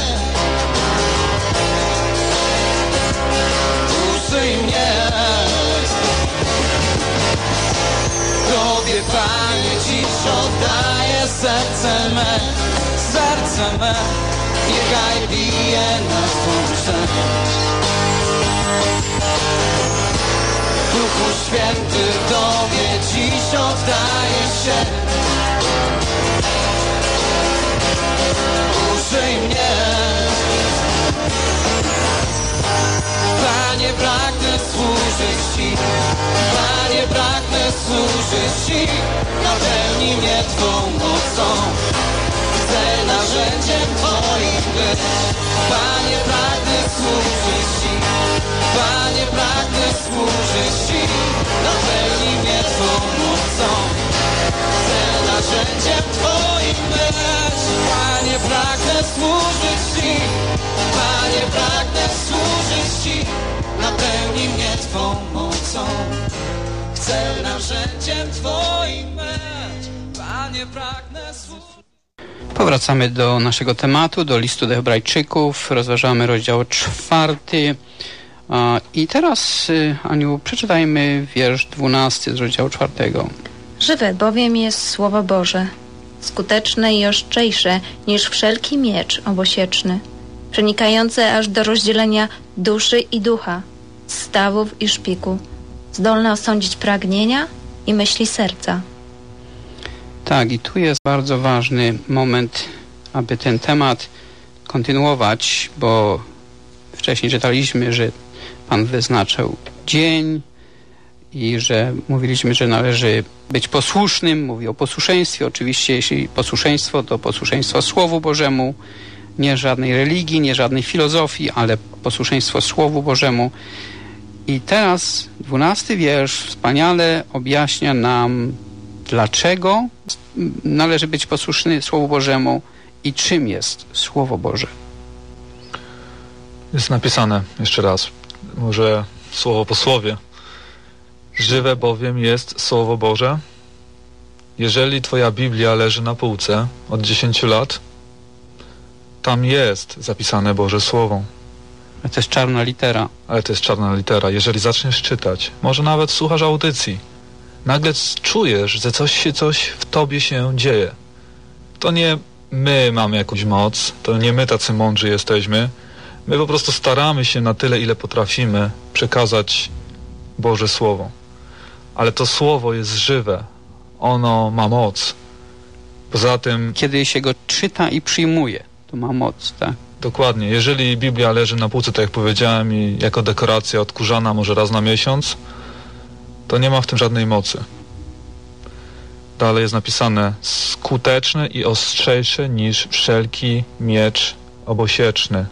Użyj mnie. Tobie, Panie, serce me, niechaj bije na Twą rzecz. Duchu Święty, Tobie dziś oddaję się. Użyj mnie. Panie, pragnę służyć Ci. Panie, pragnę służyć Ci. Napełnij mnie Twą mocą. Chcę narzędziem Twoim być. Panie, pragnę służyć Ci. Panie, pragnę służyć Ci. Napełnij mnie Twą mocą. Chcę narzędziem Twoim być. Panie, pragnę służyć Ci. Panie, pragnę służyć Ci. Napełnij mnie Twą mocą. Chcę narzędziem Twoim być. Panie, pragnę służyć. Powracamy do naszego tematu, do listu do Hebrajczyków. Rozważamy rozdział 4. I teraz, Aniu, przeczytajmy wiersz 12 z rozdziału 4. Żywe bowiem jest Słowo Boże, skuteczne i ostrzejsze niż wszelki miecz obosieczny, przenikające aż do rozdzielenia duszy i ducha, stawów i szpiku, zdolne osądzić pragnienia i myśli serca. Tak, i tu jest bardzo ważny moment, aby ten temat kontynuować, bo wcześniej czytaliśmy, że Pan wyznaczył dzień i że mówiliśmy, że należy być posłusznym. Mówi o posłuszeństwie. Oczywiście, jeśli posłuszeństwo, to posłuszeństwo Słowu Bożemu, nie żadnej religii, nie żadnej filozofii, ale posłuszeństwo Słowu Bożemu. I teraz 12 wiersz wspaniale objaśnia nam, dlaczego należy być posłuszny Słowu Bożemu i czym jest Słowo Boże. Jest napisane, jeszcze raz, może słowo po słowie. Żywe bowiem jest Słowo Boże. Jeżeli Twoja Biblia leży na półce od 10 lat, tam jest zapisane Boże Słowo. Ale to jest czarna litera. Ale to jest czarna litera. Jeżeli zaczniesz czytać, może nawet słuchasz audycji, nagle czujesz, że coś w tobie się dzieje. To nie my mamy jakąś moc, to nie my tacy mądrzy jesteśmy. My po prostu staramy się na tyle, ile potrafimy przekazać Boże Słowo. Ale to Słowo jest żywe. Ono ma moc. Poza tym... Kiedy się go czyta i przyjmuje, to ma moc, tak? Dokładnie. Jeżeli Biblia leży na półce, tak jak powiedziałem, i jako dekoracja odkurzana może raz na miesiąc, to nie ma w tym żadnej mocy. Dalej jest napisane: skuteczne i ostrzejsze niż wszelki miecz obosieczny,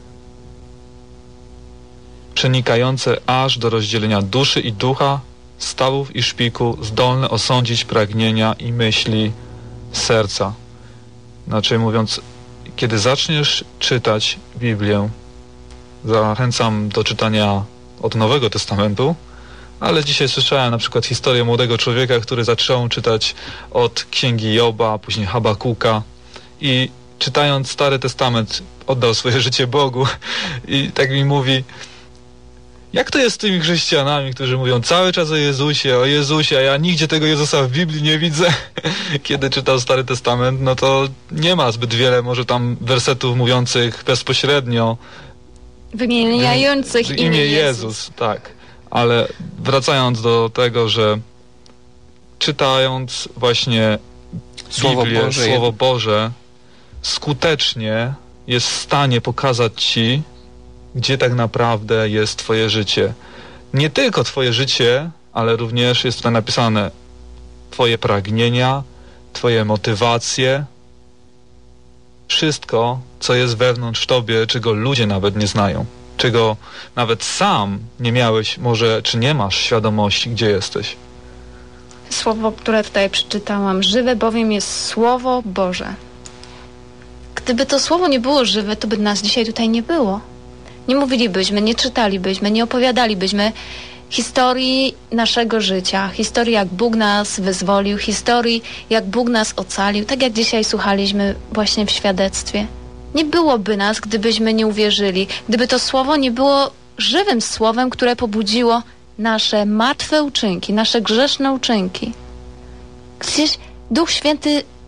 przenikające aż do rozdzielenia duszy i ducha, stawów i szpiku, zdolne osądzić pragnienia i myśli serca. Inaczej mówiąc, kiedy zaczniesz czytać Biblię, zachęcam do czytania od Nowego Testamentu, ale dzisiaj słyszałem na przykład historię młodego człowieka, który zaczął czytać od Księgi Joba, później Habakuka i czytając Stary Testament oddał swoje życie Bogu i tak mi mówi: jak to jest z tymi chrześcijanami, którzy mówią cały czas o Jezusie, a ja nigdzie tego Jezusa w Biblii nie widzę. Kiedy czytał Stary Testament, no to nie ma zbyt wiele może tam wersetów mówiących bezpośrednio wymieniających imię Jezus. Tak, ale wracając do tego, że czytając właśnie Biblię, Słowo Boże, skutecznie jest w stanie pokazać Ci, gdzie tak naprawdę jest Twoje życie. Nie tylko Twoje życie, ale również jest tutaj napisane Twoje pragnienia, Twoje motywacje, wszystko, co jest wewnątrz Tobie, czego ludzie nawet nie znają, czego nawet sam nie miałeś, może czy nie masz świadomości, gdzie jesteś. Słowo, które tutaj przeczytałam: żywe bowiem jest Słowo Boże. Gdyby to słowo nie było żywe, to by nas dzisiaj tutaj nie było. Nie mówilibyśmy, nie czytalibyśmy, nie opowiadalibyśmy historii naszego życia, historii, jak Bóg nas wyzwolił, historii, jak Bóg nas ocalił, tak jak dzisiaj słuchaliśmy właśnie w świadectwie. Nie byłoby nas, gdybyśmy nie uwierzyli, gdyby to słowo nie było żywym słowem, które pobudziło nasze martwe uczynki, nasze grzeszne uczynki. Gdzieś Duch Święty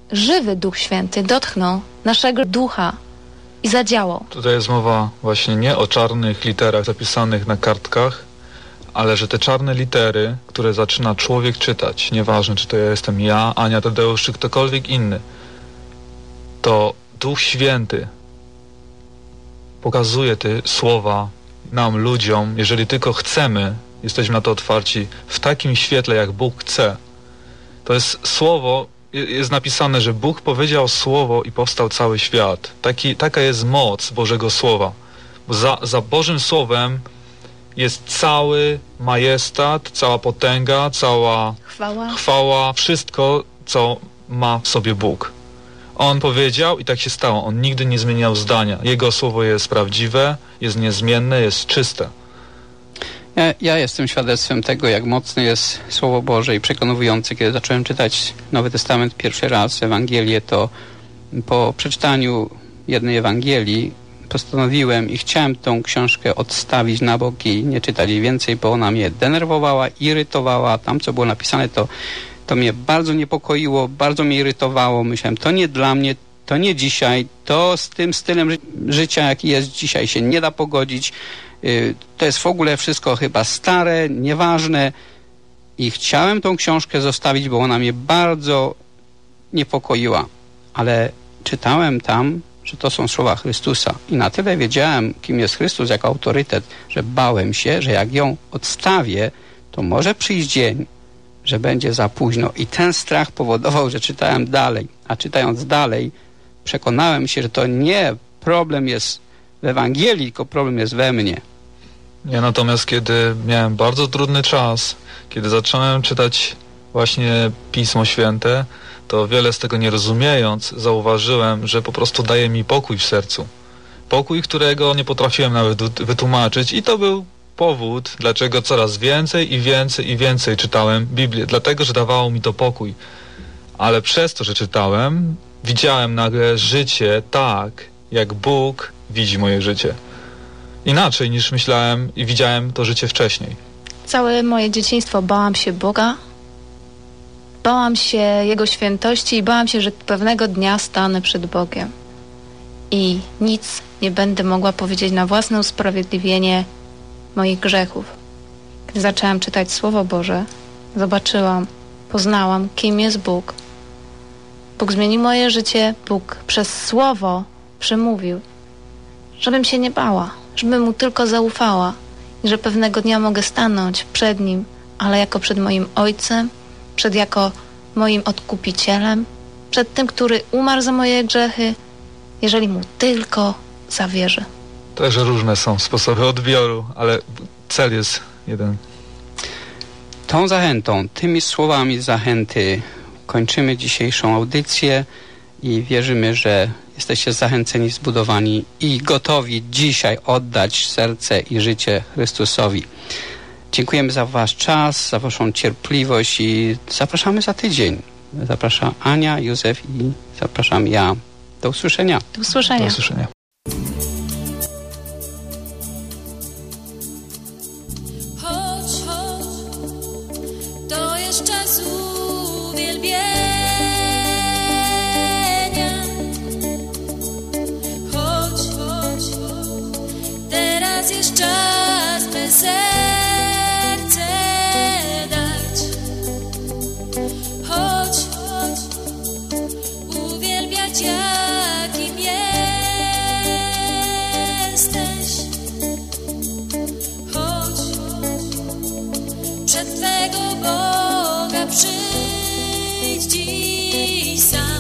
żywy Duch Święty dotknął naszego ducha i zadziałał. Tutaj jest mowa właśnie nie o czarnych literach zapisanych na kartkach, ale że te czarne litery, które zaczyna człowiek czytać, nieważne czy to jestem ja, Ania, Tadeusz czy ktokolwiek inny, to Duch Święty pokazuje te słowa nam, ludziom, jeżeli tylko chcemy, jesteśmy na to otwarci, w takim świetle, jak Bóg chce. To jest słowo, jest napisane, że Bóg powiedział słowo i powstał cały świat. Taka jest moc Bożego Słowa. Bo za Bożym Słowem jest cały majestat, cała potęga, cała chwała, wszystko, co ma w sobie Bóg. On powiedział i tak się stało. On nigdy nie zmieniał zdania. Jego słowo jest prawdziwe, jest niezmienne, jest czyste. Ja jestem świadectwem tego, jak mocne jest Słowo Boże i przekonujące. Kiedy zacząłem czytać Nowy Testament pierwszy raz, Ewangelię, to po przeczytaniu jednej Ewangelii postanowiłem i chciałem tą książkę odstawić na bok i nie czytać jej więcej, bo ona mnie denerwowała, irytowała. Tam, co było napisane, to mnie bardzo niepokoiło, bardzo mnie irytowało. Myślałem, to nie dla mnie, to nie dzisiaj, to z tym stylem życia, jaki jest dzisiaj, się nie da pogodzić. To jest w ogóle wszystko chyba stare, nieważne. I chciałem tą książkę zostawić, bo ona mnie bardzo niepokoiła. Ale czytałem tam, że to są słowa Chrystusa. I na tyle wiedziałem, kim jest Chrystus jako autorytet, że bałem się, że jak ją odstawię, to może przyjść dzień, że będzie za późno. I ten strach powodował, że czytałem dalej. A czytając dalej, przekonałem się, że to nie problem jest w Ewangelii, tylko problem jest we mnie. Ja natomiast, kiedy miałem bardzo trudny czas, kiedy zacząłem czytać właśnie Pismo Święte, to wiele z tego nie rozumiejąc, zauważyłem, że po prostu daje mi pokój w sercu. Pokój, którego nie potrafiłem nawet wytłumaczyć i to był powód, dlaczego coraz więcej i więcej i więcej czytałem Biblię. Dlatego, że dawało mi to pokój. Ale przez to, że czytałem, widziałem nagle życie tak, jak Bóg widzi moje życie. Inaczej niż myślałem i widziałem to życie wcześniej. Całe moje dzieciństwo bałam się Boga, bałam się Jego świętości i bałam się, że pewnego dnia stanę przed Bogiem i nic nie będę mogła powiedzieć na własne usprawiedliwienie moich grzechów. Gdy zaczęłam czytać Słowo Boże, zobaczyłam, poznałam, kim jest Bóg. Bóg zmienił moje życie, Bóg przez Słowo przemówił, żebym się nie bała, żebym Mu tylko zaufała i że pewnego dnia mogę stanąć przed Nim, ale jako przed moim Ojcem, jako moim Odkupicielem, przed tym, który umarł za moje grzechy, jeżeli Mu tylko zawierzę. Też różne są sposoby odbioru, ale cel jest jeden. Tą zachętą, tymi słowami zachęty kończymy dzisiejszą audycję i wierzymy, że jesteście zachęceni, zbudowani i gotowi dzisiaj oddać serce i życie Chrystusowi. Dziękujemy za wasz czas, za waszą cierpliwość i zapraszamy za tydzień. Zaprasza Ania, Józef i zapraszam ja. Do usłyszenia. Do usłyszenia. Do usłyszenia. To jest czas uwielbienia. Chodź, teraz jest czas, by serce dać. Chodź, uwielbiać jakim jesteś. Chodź, przed Twego Boga przyjdź dziś sam.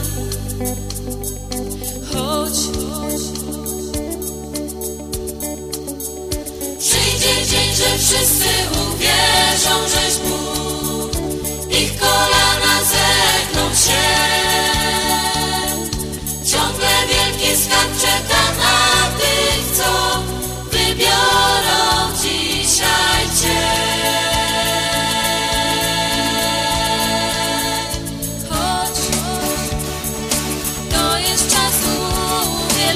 Chodź, przyjdzie dzień, że wszyscy uwierzą, żeś Bóg, ich kolana zegną się. Ciągle wielki skarb czeka na tych, co wybiorą dzisiaj Cię. Chodź, to jest czas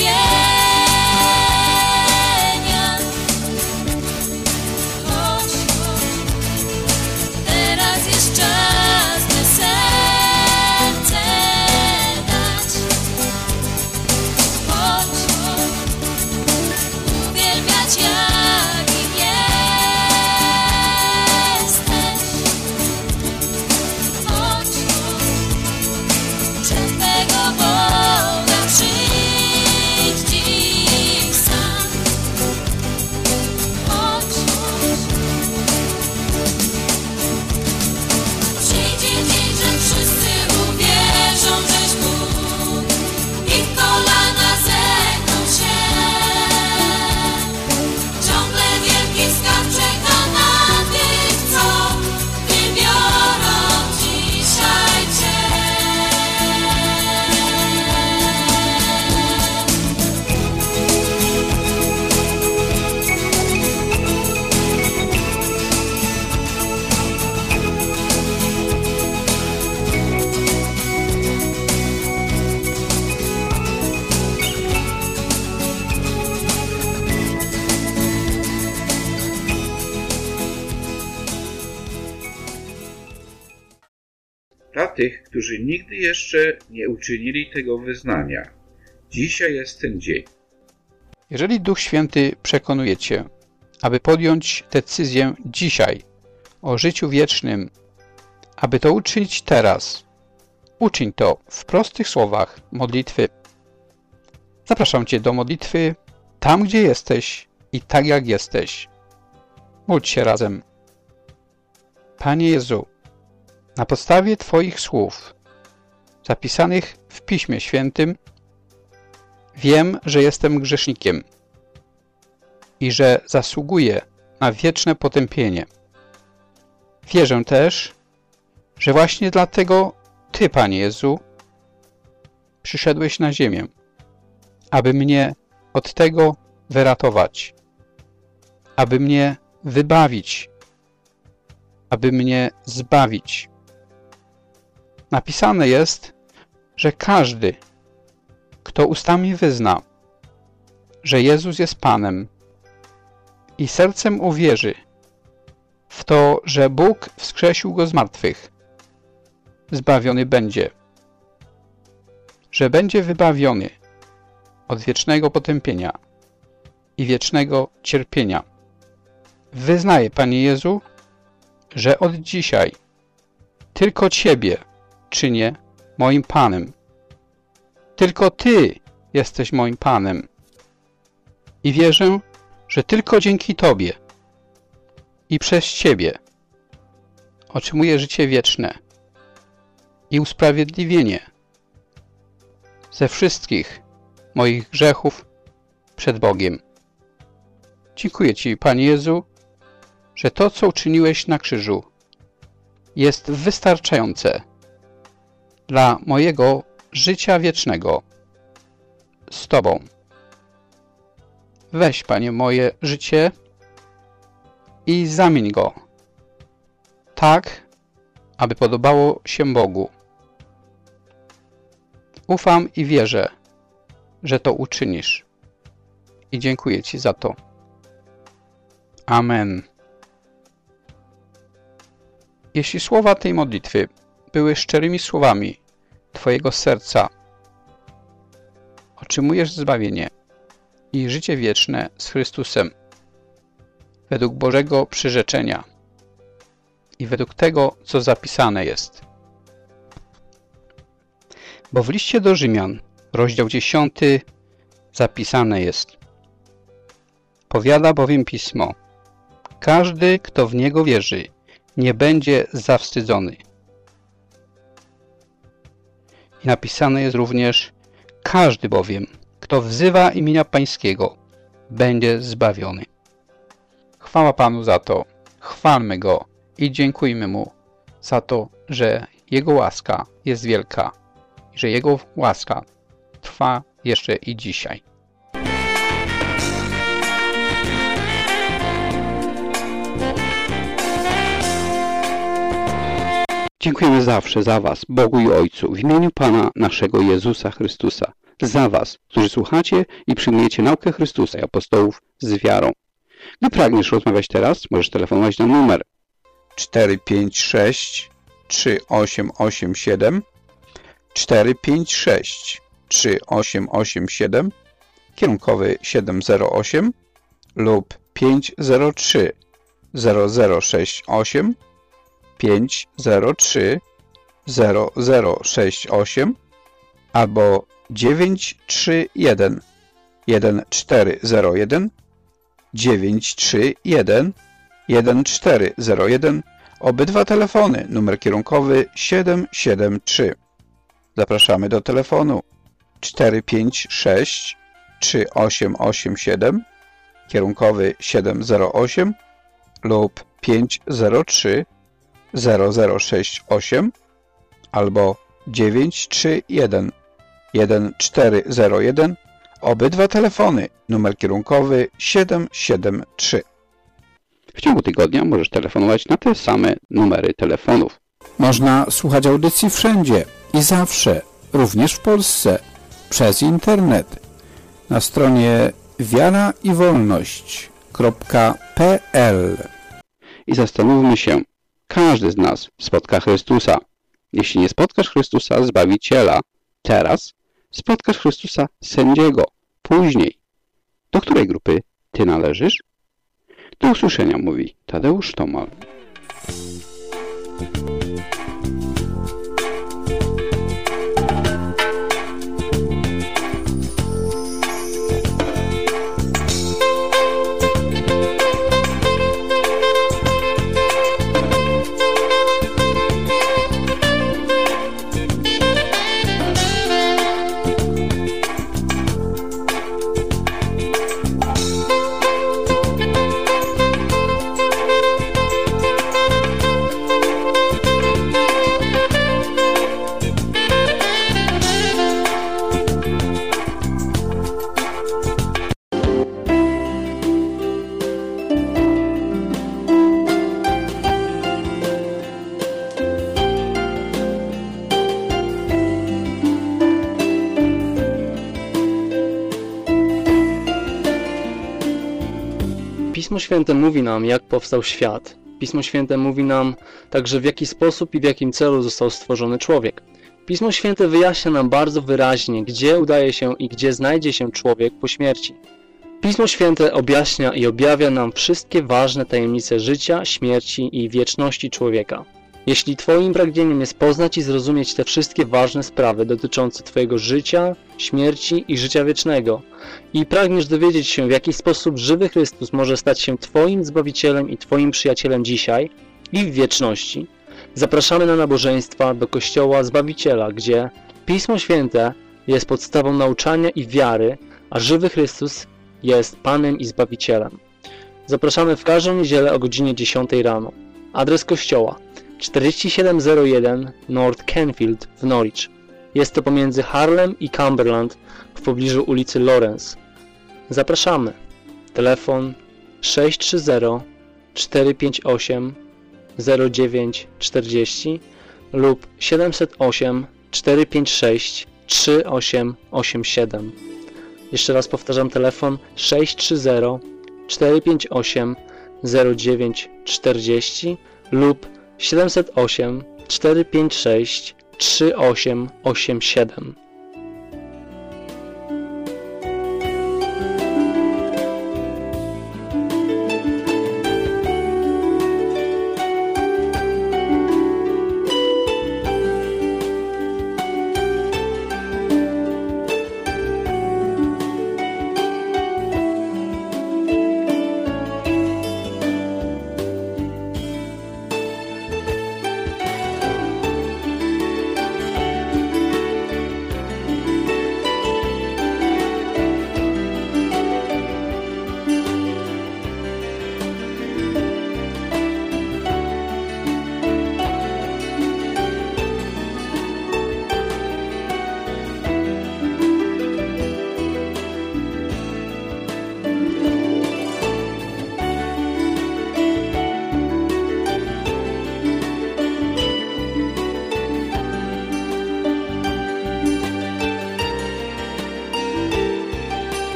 uwielbienia. Chodź, Dla tych, którzy nigdy jeszcze nie uczynili tego wyznania, dzisiaj jest ten dzień. Jeżeli Duch Święty przekonuje Cię, aby podjąć decyzję dzisiaj o życiu wiecznym, aby to uczynić teraz, uczyń to w prostych słowach modlitwy. Zapraszam Cię do modlitwy tam, gdzie jesteś i tak jak jesteś. Módl się razem. Panie Jezu, na podstawie Twoich słów zapisanych w Piśmie Świętym wiem, że jestem grzesznikiem i że zasługuję na wieczne potępienie. Wierzę też, że właśnie dlatego Ty, Panie Jezu, przyszedłeś na ziemię, aby mnie od tego wyratować, aby mnie wybawić, aby mnie zbawić. Napisane jest, że każdy, kto ustami wyzna, że Jezus jest Panem i sercem uwierzy w to, że Bóg wskrzesił Go z martwych, zbawiony będzie, że będzie wybawiony od wiecznego potępienia i wiecznego cierpienia. Wyznaję, Panie Jezu, że od dzisiaj tylko Ciebie czynię moim Panem. Tylko Ty jesteś moim Panem. I wierzę, że tylko dzięki Tobie i przez Ciebie otrzymuję życie wieczne i usprawiedliwienie ze wszystkich moich grzechów przed Bogiem. Dziękuję Ci, Panie Jezu, że to, co uczyniłeś na krzyżu, jest wystarczające dla mojego życia wiecznego z Tobą. Weź, Panie, moje życie i zamień go tak, aby podobało się Bogu. Ufam i wierzę, że to uczynisz. I dziękuję Ci za to. Amen. Jeśli słowa tej modlitwy były szczerymi słowami Twojego serca, otrzymujesz zbawienie i życie wieczne z Chrystusem według Bożego przyrzeczenia i według tego, co zapisane jest. Bo w liście do Rzymian, rozdział 10, zapisane jest: powiada bowiem Pismo, każdy, kto w Niego wierzy, nie będzie zawstydzony. I napisane jest również: każdy bowiem, kto wzywa imienia Pańskiego, będzie zbawiony. Chwała Panu za to, chwalmy Go i dziękujmy Mu za to, że Jego łaska jest wielka i że Jego łaska trwa jeszcze i dzisiaj. Dziękujemy zawsze za Was, Bogu i Ojcu, w imieniu Pana naszego Jezusa Chrystusa, za Was, którzy słuchacie i przyjmujecie naukę Chrystusa i apostołów z wiarą. Gdy pragniesz rozmawiać teraz, możesz telefonować na numer 456 3887 456 3887, kierunkowy 708 lub 503 0068 503 0068 albo 931 1401 931 1401. Obydwa telefony, numer kierunkowy 773. Zapraszamy do telefonu 456 3887, kierunkowy 708 lub 503 0068 albo 931 1401. Obydwa telefony, numer kierunkowy 773. W ciągu tygodnia możesz telefonować na te same numery telefonów. Można słuchać audycji wszędzie i zawsze, również w Polsce, przez internet. Na stronie wiaraiwolność.pl. I zastanówmy się, każdy z nas spotka Chrystusa. Jeśli nie spotkasz Chrystusa Zbawiciela teraz, spotkasz Chrystusa Sędziego później. Do której grupy ty należysz? Do usłyszenia, mówi Tadeusz Tomal. Pismo Święte mówi nam, jak powstał świat. Pismo Święte mówi nam także, w jaki sposób i w jakim celu został stworzony człowiek. Pismo Święte wyjaśnia nam bardzo wyraźnie, gdzie udaje się i gdzie znajdzie się człowiek po śmierci. Pismo Święte objaśnia i objawia nam wszystkie ważne tajemnice życia, śmierci i wieczności człowieka. Jeśli Twoim pragnieniem jest poznać i zrozumieć te wszystkie ważne sprawy dotyczące Twojego życia, śmierci i życia wiecznego i pragniesz dowiedzieć się, w jaki sposób żywy Chrystus może stać się Twoim Zbawicielem i Twoim przyjacielem dzisiaj i w wieczności, zapraszamy na nabożeństwa do Kościoła Zbawiciela, gdzie Pismo Święte jest podstawą nauczania i wiary, a żywy Chrystus jest Panem i Zbawicielem. Zapraszamy w każdą niedzielę o godzinie 10 rano. Adres kościoła 4701 North Canfield w Norwich. Jest to pomiędzy Harlem i Cumberland w pobliżu ulicy Lawrence. Zapraszamy. Telefon 630 458 0940 lub 708 456 3887. Jeszcze raz powtarzam, telefon 630 458 0940 lub 708 456 3887.